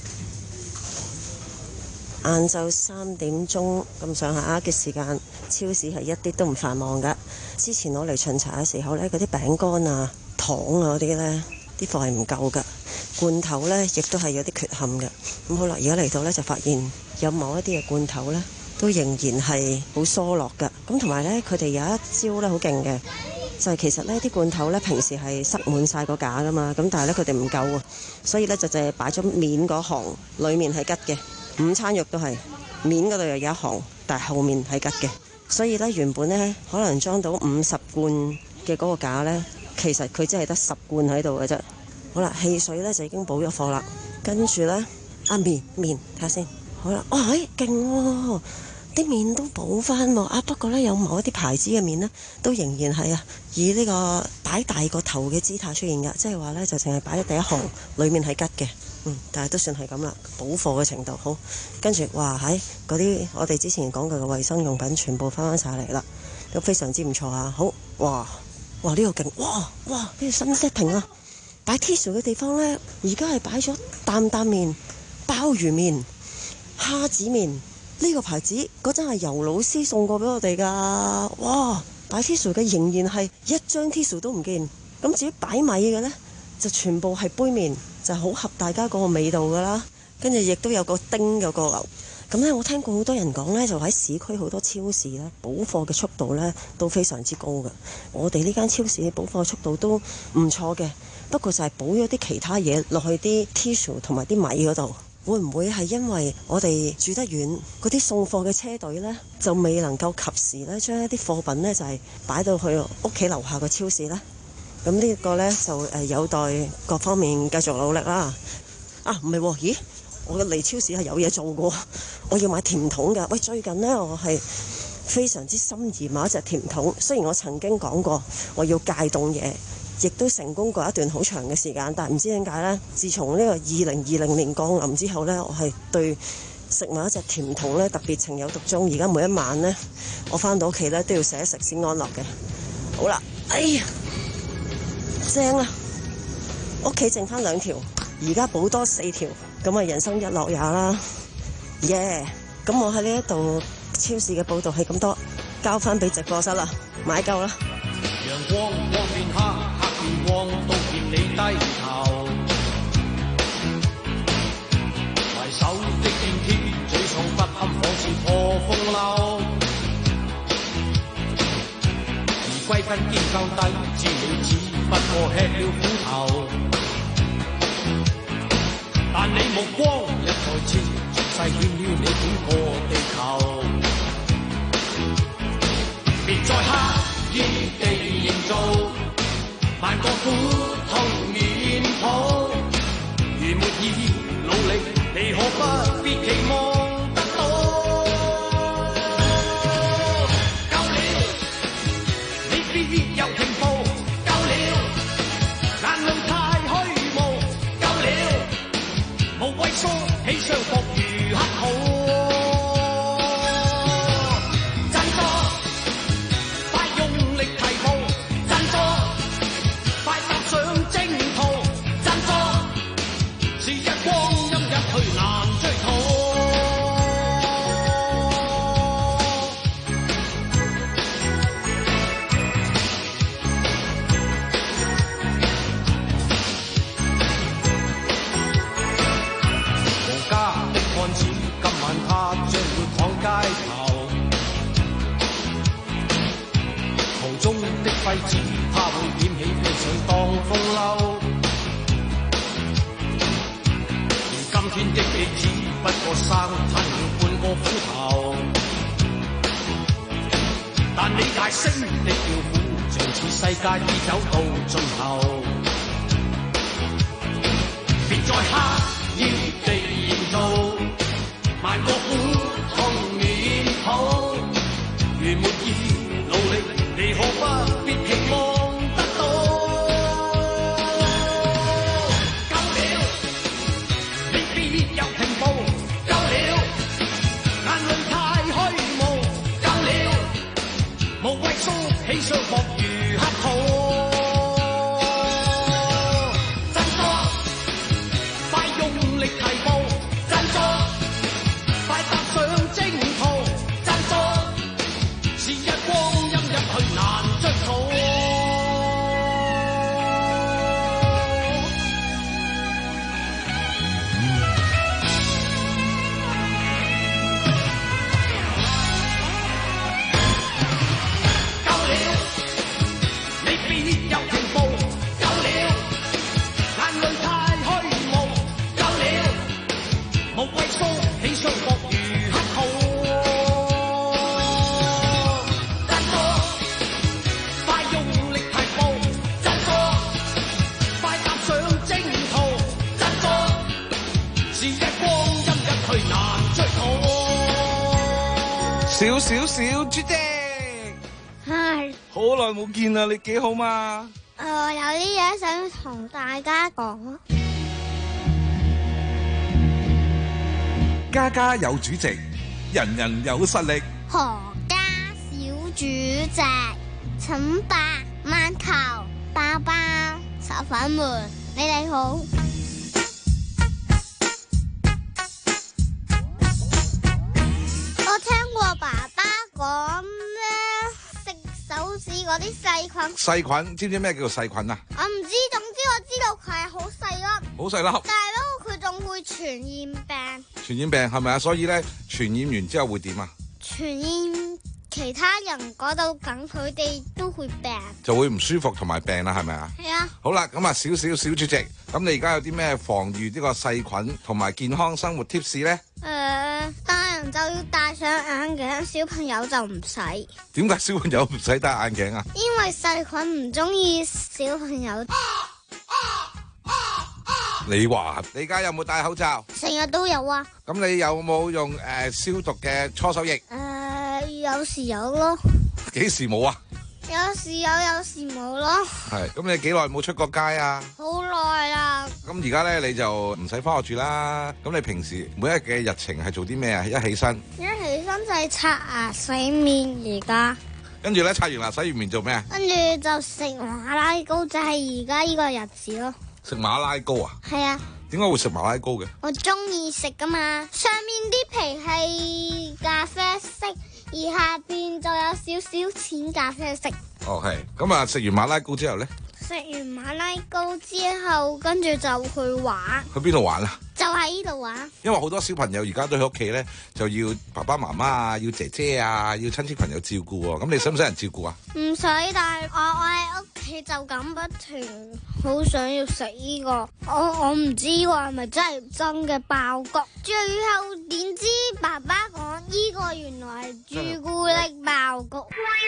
晏晝三點鐘咁上下嘅時間，超市係一啲都唔繁忙噶。之前我嚟巡查嘅時候呢，嗰啲餅乾啊、糖啊嗰啲呢，啲貨係唔夠噶。罐頭呢，亦都係有啲缺陷嘅。咁好啦，而家嚟到呢，就發現有某一啲嘅罐頭呢，都仍然係好疏落噶。咁同埋呢，佢哋有一招呢，好勁嘅，就係其實呢啲罐頭呢，平時係塞滿晒個架噶嘛。咁但係呢，佢哋唔夠啊，所以呢，就淨係擺咗面嗰行，裡面係吉嘅。午餐肉都係面嗰度又有一行，但係後面係吉嘅。所以咧，原本咧可能裝到五十罐嘅嗰個架咧，其實佢只係得十罐喺度嘅啫。好啦，汽水咧就已經補咗貨啦。跟住咧，啊麵麵睇下先。好啦，哇，哎勁喎，啲麵都補翻喎。啊不過咧，有某一啲牌子嘅麵咧，都仍然係啊以呢個擺大個頭嘅姿態出現㗎，即係話咧就淨係擺喺第一行，裡面係吉嘅。嗯，但係都算係咁啦，補貨嘅程度好。跟住，哇喺嗰啲我哋之前講過嘅衛生用品，全部翻翻晒嚟啦，都非常之唔錯啊！好，哇哇呢個勁，哇哇呢個新 setting 啊！擺 tissue 嘅地方咧，而家係擺咗擔擔麵、鮑魚麵、蝦子麵呢個牌子，嗰陣係尤老師送過俾我哋噶。哇，擺 tissue 嘅仍然係一張 tissue 都唔見。咁至於擺米嘅咧，就全部係杯麵，就好合大家嗰個味道噶啦。 跟住亦都有個丁有個牛。咁咧，我聽過好多人講咧，就喺市區好多超市咧，補貨嘅速度咧都非常之高嘅。我哋呢間超市嘅補貨速度都唔錯嘅，不過就係補咗啲其他嘢落去啲 tissue 同埋啲米嗰度。會唔會係因為我哋住得遠，嗰啲送貨嘅車隊呢，就未能夠及時咧將一啲貨品呢，就係擺到去屋企樓下個超市呢？咁呢個呢，就誒有待各方面繼續努力啦。啊，唔係喎，咦？我嚟超市係有嘢做嘅，我要買甜筒㗎。喂，最近呢，我係非常之心儀買一隻甜筒，雖然我曾經講過我要戒凍嘢。亦都成功過一段好長嘅時間，但係唔知點解呢，自從呢個二零二零年降臨之後呢，我係對食物一隻甜筒呢特別情有獨鍾。而家每一晚呢，我返到屋企呢都要食一食先安樂嘅。好啦，哎呀，正啊！屋企剩返兩條，而家補多四條，咁啊人生一樂也啦，耶！咁我喺呢一度超市嘅報道係咁多，交返俾直播室啦，買夠啦。 陽光光變黑，黑變光，都見你低頭。埋手的天天，沮喪不堪，仿似破風流。而歸根結構低，知你只不過吃了苦頭。但你目光一再次，全世欠了你整個地球。別再刻意地營造萬個苦痛面譜，如沒意努力，你可不必期望得到。夠了，你必有停步。夠了，眼淚太虛無。夠了，無畏縮起雙膊如乞討。廢紙，他會點起飛上當風流。而今天的你只不過生吞了半個斧頭，但你大聲的叫苦，像似世界已走到盡頭。別再刻意地營造萬個苦痛面譜，如沒意努力，你可不必期望得到。夠了，你必有停步。夠了，眼淚太虛無。夠了，無謂縮起雙膊如乞討。振作，快用力提步。振作，快踏上征途。振作，是日光陰入去難追討。夠了，你必有停步。夠了，眼淚太虛無。夠了，無謂縮起雙膊如乞討。 少少少朱迪， 係好耐冇見啦，你幾好嘛？ 我有啲嘢想同大家講。 家家有主席，人人有實力。 何家小主席，請百萬球爸爸小粉們，你哋好。我聽過爸爸講咧，食手指嗰啲細菌。 細菌，知唔知咩叫做細菌啊？ 我唔知，總之我知道佢係好細粒。 好細粒。 但係咧，佢仲會傳染病。 傳染病係咪啊？所以咧，傳染完之後會點啊？ 傳染其他人嗰度，咁佢哋都會病， 就會唔舒服同埋病啦，係咪啊？ 係啊。 好啦，咁啊，少少小主席，咁你而家有啲咩防禦呢個細菌同埋健康生活 tips 咧？ 誒、呃，大人就要戴上眼鏡，小朋友就唔使。 點解小朋友唔使戴眼鏡啊？ 因為細菌唔中意小朋友。 你話你而家有冇戴口罩？ 成日都有啊。 咁你有冇用誒、呃、消毒嘅搓手液？誒、 呃，有時有咯。 幾時冇啊？ 有時有，有時冇咯。 係，咁你幾耐冇出過街啊？ 好耐啦。 咁而家咧你就唔使翻學住啦。咁你平時每一日嘅日程係做啲咩啊？一起身， 一起身就係刷牙洗面而家。 跟住咧刷完牙洗完面做咩啊？ 跟住就食馬拉糕，就係而家呢個日子咯。 食馬拉糕啊？ 係啊。 點解會食馬拉糕嘅？ 我中意食噶嘛，上面啲皮係咖啡色，而下邊就有少少淺咖啡色。 哦，係。咁啊，食完馬拉糕之後咧？ 食完馬拉糕之後，跟住就去玩。 去邊度玩啊？ 就喺呢度玩。 因為好多小朋友而家都喺屋企咧，就要爸爸媽媽啊，要姐姐啊，要親戚朋友照顧喎。咁你使唔使人照顧啊？唔使， 但係我我喺屋企就咁不停，好想要食呢個。我我唔知喎，係咪真係真嘅爆谷？最後點知爸爸講呢個原來係朱古力爆谷。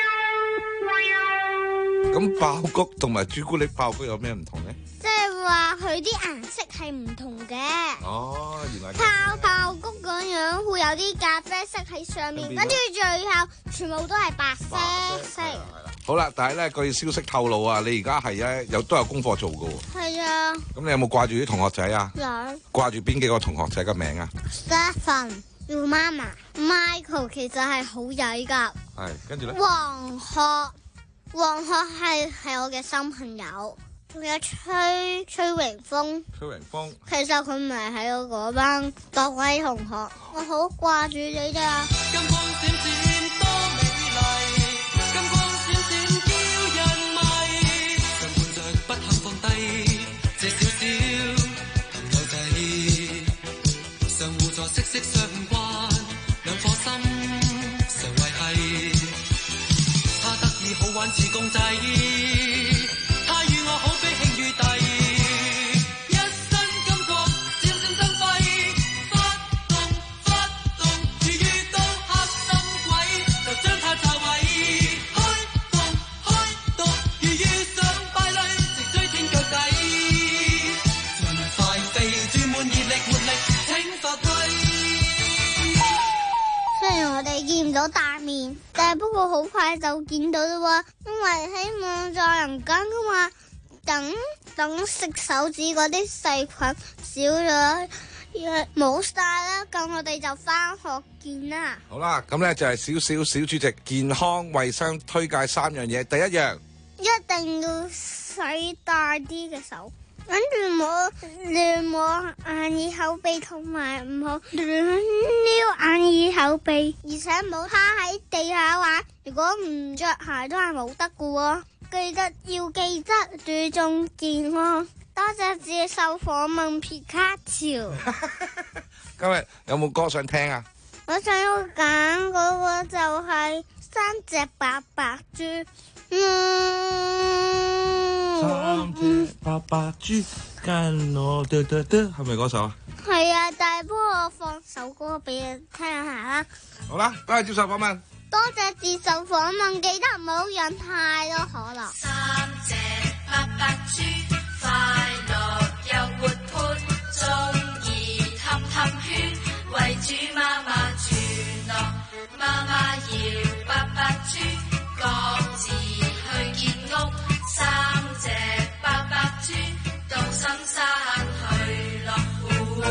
咁爆谷同埋朱古力爆谷有咩唔同咧？ 即係話佢啲顏色係唔同嘅。 哦，原來泡泡谷咁樣會有啲咖啡色喺上面，跟住最後全部都係白色色。 好啦，但係咧據消息透露啊，你而家係咧有都有功課做噶喎。 係啊。 咁你有冇掛住啲同學仔啊？ 有。 掛住邊幾個同學仔嘅名啊 ？Stephen、Will 媽媽、Michael 其實係好曳噶。 係，跟住咧。 黃學。黃學係係我嘅新朋友，仲有崔崔榮峰。 崔榮峰， 其實佢唔係喺我嗰班各位同學，我好掛住你哋啊！ 金光閃閃多美麗，金光閃閃叫人迷，常伴着不肯放低這小小朋友仔，常互助息息相關，兩顆心常維繫。好玩似公仔，他與我好比兄與弟，一身金國閃閃生輝，發動發動，如遇到黑心鬼，就將他炸毀，開動開動，如遇上敗類，直追天腳底，盡快飛，注滿熱力活力，請發揮。 雖然我哋見唔到大面，但係不過好快就見到啦喎，因為希望助人間噶嘛，等等食手指嗰啲細菌少咗，冇晒啦，咁我哋就翻學見啦。 好啦，咁咧就係少少小主席健康衛生推介三樣嘢，第一樣一定要洗大啲嘅手。跟住摸亂摸眼耳口鼻，同埋唔好亂撩眼耳口鼻，而且唔好趴喺地下玩。如果唔着鞋都係冇得㗎喎。記得要記得注重健康。多謝接受訪問皮卡丘。 今日有冇歌想聽啊？ 我想要揀嗰個就係三隻白白豬。嗯， 三隻白白豬跟我噠噠噠，係咪嗰首啊？ 係啊，但係幫我放首歌俾你聽下啦。 好啦，多謝接受訪問。 多謝接受訪問，記得唔好飲太多可樂。 三隻白白豬，快樂又活潑，鍾意氹氹圈，為豬媽媽轉樂，媽媽要白白豬，各自去建屋，三隻白白豬到深山去落戶。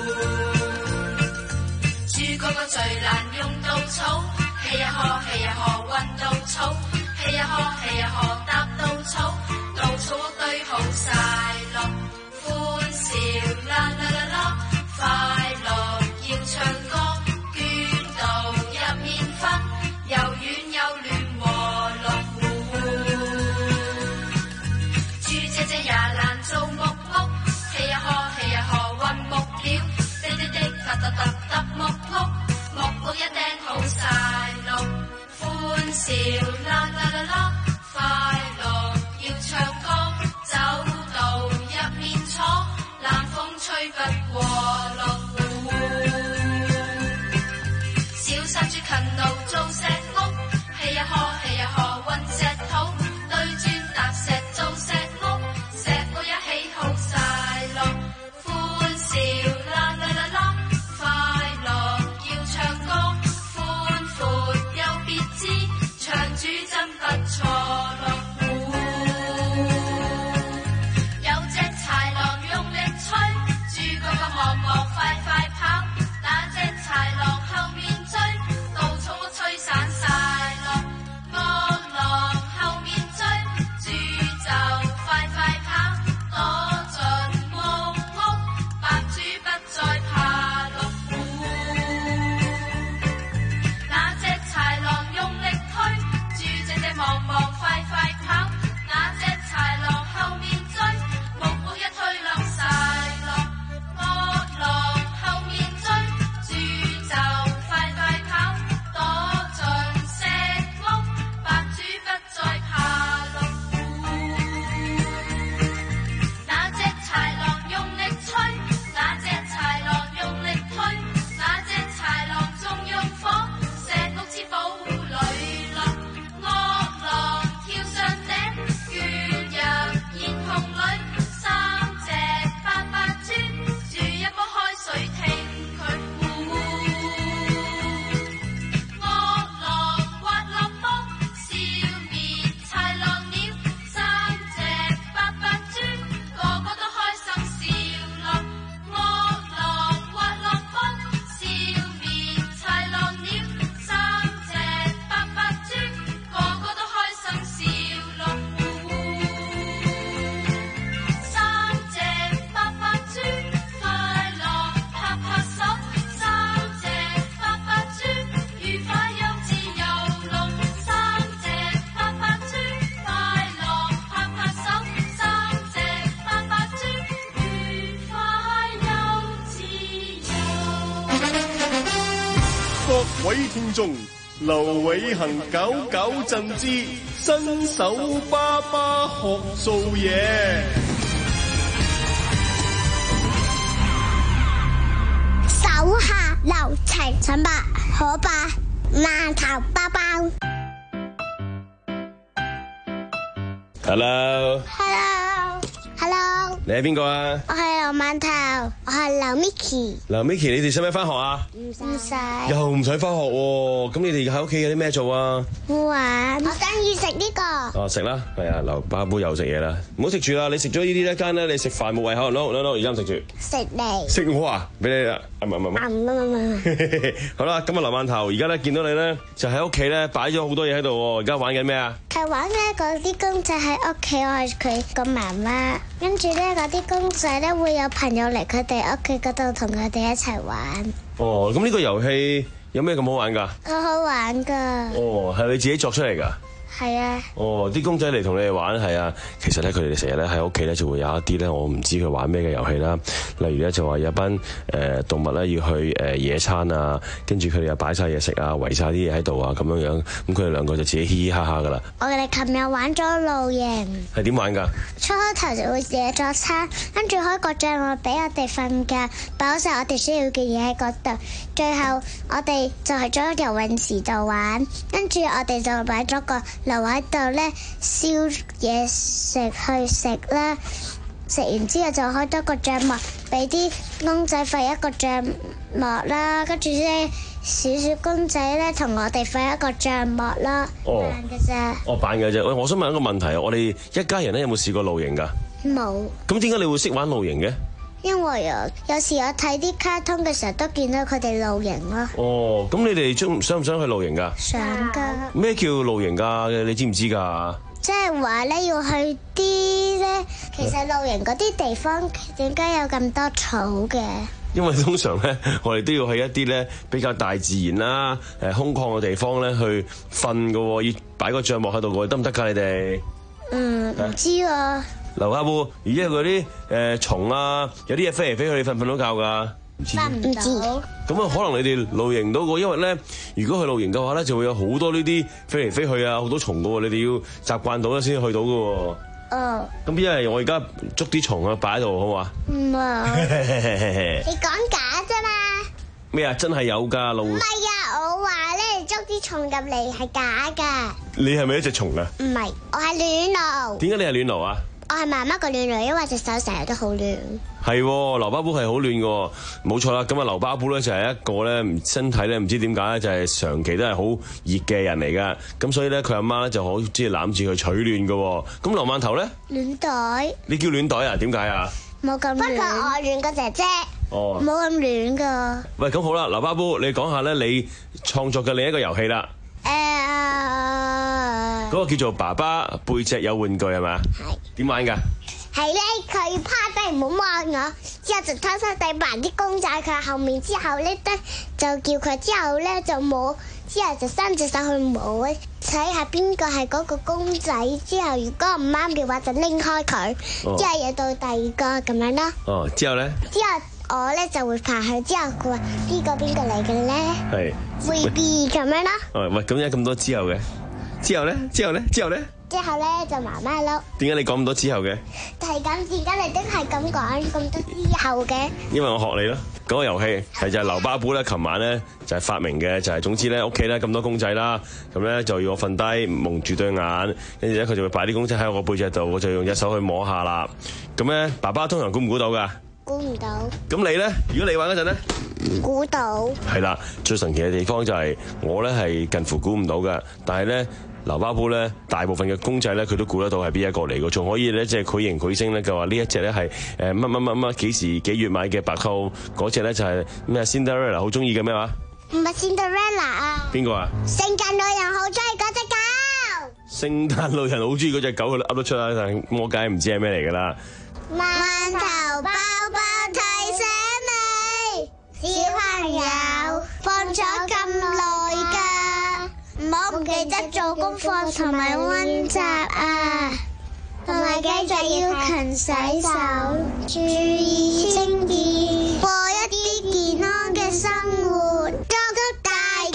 豬嗰個最難用稻草，氣呀呵氣呀呵運稻草，氣呀呵氣呀呵搭稻草，稻草屋堆好晒落，歡笑啦啦啦啦，快樂要唱歌，捐到入面分，又軟又嫩和樂戶。豬姐姐也難做木屋，氣呀呵氣呀呵運木料， 各位聽眾，劉偉恒搞搞震之新手爸爸學做嘢。 手下留情，陳伯可伯饅頭包包。 Hello。 Hello。Hello。 你係邊個啊？ 我係劉饅頭，我係劉 Micky。 劉 Micky，你哋使唔使翻學啊？ 唔使。唔使。 又唔使翻學喎？咁你哋喺屋企有啲咩做啊？ 玩。我等於食呢個。 哦，食啦，係啊，劉巴杯又食嘢啦，唔好食住啦，你食咗呢啲一間咧，你食飯冇胃口，攞攞攞，而家唔食住。 食你。 食我啊？俾你啦，唔係唔係唔係。 唔唔唔。 好啦，今日劉饅頭，而家咧見到你咧，就喺屋企咧擺咗好多嘢喺度喎，而家玩緊咩啊？ 佢玩咧嗰啲公仔喺屋企，我係佢個媽媽，跟住咧嗰啲公仔咧會有朋友嚟佢哋屋企嗰度同佢哋一齊玩。 哦，咁呢個遊戲有咩咁好玩㗎？ 好好玩㗎。 哦，係你自己作出嚟㗎？ 係啊。 哦，啲公仔嚟同你哋玩係啊，其實咧佢哋成日咧喺屋企咧就會有一啲咧我唔知佢玩咩嘅遊戲啦，例如咧就話有一班誒、呃、動物咧要去誒、呃、野餐啊，跟住佢哋又擺晒嘢食啊，圍晒啲嘢喺度啊咁樣樣，咁佢哋兩個就自己嘻嘻哈哈噶啦。 我哋琴日玩咗露營。 係點玩㗎？ 初開頭就會野咗餐，跟住開個帳幕俾我哋瞓覺，擺晒我哋需要嘅嘢喺嗰度。最後我哋就去咗游泳池度玩，跟住我哋就擺咗個留喺度咧燒嘢食去食啦。食完之後就開多個帳幕，俾啲公仔瞓一個帳幕啦。跟住咧小小公仔咧同我哋瞓一個帳幕啦。 哦， 扮嘅啫。 哦，扮嘅啫。喂，我想問一個問題啊，我哋一家人咧有冇試過露營㗎？ 冇。 咁點解你會識玩露營嘅？ 因為啊，有時我睇啲卡通嘅時候都見到佢哋露營咯。 哦，咁你哋想想唔想去露營㗎？ 想㗎。咩叫露營㗎？你知唔知㗎？ 即係話咧，要去啲咧，其實露營嗰啲地方點解有咁多草嘅？ 因為通常咧，我哋都要去一啲咧比較大自然啦、誒空曠嘅地方咧去瞓㗎喎，要擺個帳幕喺度喎，得唔得㗎？你哋？ 嗯，唔知啊。 劉阿布，而家嗰啲誒蟲啊，有啲嘢飛嚟飛去，你瞓唔瞓到覺㗎？ 瞓唔到。 咁啊，可能你哋露營到過，因為咧，如果去露營嘅話咧，就會有好多呢啲飛嚟飛去啊，好多蟲㗎喎，你哋要習慣到咧先去到㗎喎。哦。咁因為我而家捉啲蟲啊，擺喺度好嘛？ 唔係。你講假啫嘛？ 咩啊？真係有㗎露。 唔係啊，我話咧捉啲蟲入嚟係假㗎。 你係咪一隻蟲啊？ 唔係，我係暖爐。 點解你係暖爐啊？ 我係媽媽個暖爐，因為隻手成日都好暖。 係，劉巴布係好暖嘅，冇錯啦。咁啊，劉巴布咧就係一個咧，唔身體咧唔知點解咧，就係長期都係好熱嘅人嚟噶。咁所以咧，佢阿媽咧就好中意攬住佢取暖嘅。咁劉饅頭咧？暖袋。你叫暖袋啊？點解啊？ 冇咁暖。不過我暖過姐姐。哦。冇咁暖噶。 喂，咁好啦，劉巴布，你講下咧，你創作嘅另一個遊戲啦。誒。嗰個叫做爸爸背脊有玩具係咪？係。點玩㗎？ 係咧，佢趴低唔好望我，之後就偷偷地扮啲公仔佢後面，之後咧得就叫佢，之後咧就摸，之後就伸隻手去摸，睇下邊個係嗰個公仔。之後如果唔啱嘅話，就拎開佢，哦、之後又到第二個咁樣咯。哦，之後咧？之後我咧就會爬去，之後佢話呢個邊個嚟嘅咧？係。會 be 咁樣咯。 哦，喂，咁有咁多之後嘅？之後咧？之後咧？之後咧？ 之後咧就媽媽咯。 點解你講咁多之後嘅？ 係咁，點解你都係咁講咁多之後嘅？ 因為我學你咯。嗰個遊戲係就係劉巴布咧，琴晚咧就係發明嘅，就係總之咧屋企咧咁多公仔啦，咁咧就要我瞓低蒙住對眼，跟住咧佢就會擺啲公仔喺我背脊度，我就用隻手去摸下啦。咁咧爸爸通常估唔估到㗎？ 估唔到。 咁你咧？如果你玩嗰陣咧？ 估到。係啦，最神奇嘅地方就係我咧係近乎估唔到㗎，但係咧。劉巴布咧，大部分嘅公仔咧，佢都估得到係邊一個嚟嘅，仲可以咧即係繪形繪聲咧，就話呢一隻咧係誒乜乜乜乜幾時幾月買嘅白兔，嗰隻咧就係咩 Cinderella 好中意嘅咩話？ 唔係 Cinderella 啊。 邊個啊？ 聖誕老人好中意嗰隻狗。 聖誕老人好中意嗰隻狗，佢都噏得出啦，但係我梗係唔知係咩嚟㗎啦。 饅頭包包提醒你，小朋友放咗咁耐㗎。唔好唔記得做功課同埋溫習啊，同埋記住要勤洗手，注意清潔，過一啲健康嘅生活，祝福大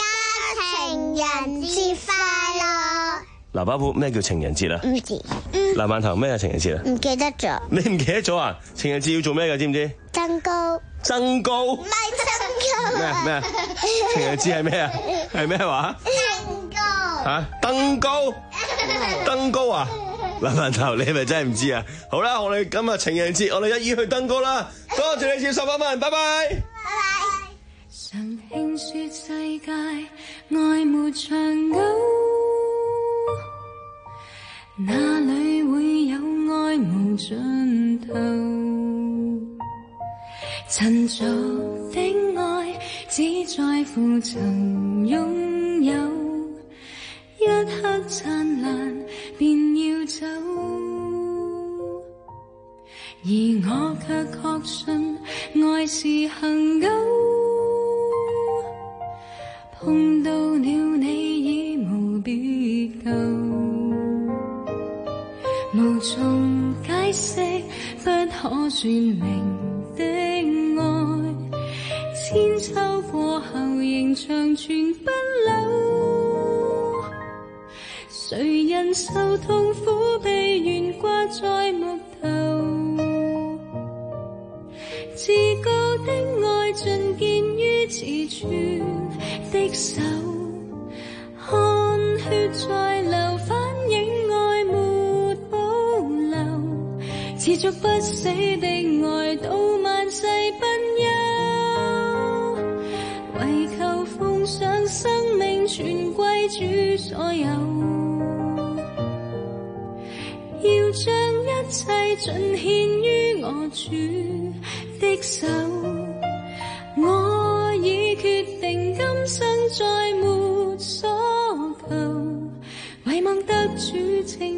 嗱，巴布咩叫情人節啊？ 唔知。 嗱，饅頭咩係情人節啊？ 唔記得咗。 你唔記得咗啊？情人節要做咩㗎？知唔知？ 增高。 增高。 唔係增高。 咩咩啊？情人節係咩啊？係咩話？ 增高。 嚇，登高。登高啊！嗱，饅頭你係咪真係唔知啊？好啦，我哋今日情人節，我哋一於去登高啦！多謝你接十八蚊，拜拜。 常聽說世界愛沒長久，哪裏會有愛無盡頭？陳俗的愛只在乎曾擁有，一刻燦爛便要走，而我卻確信愛是恆久。碰到了你已無別舊，無從解釋不可說明的愛，千秋過後仍長存不朽。誰人受痛苦被懸掛在木頭，至高的愛盡見於自存的手，汗血在流，反映愛沒保留，持續不死的愛到萬世不休，為求奉上生命全歸主所有，要將一切盡獻於我主的手，我已決定今生再沒所求，唯望得主稱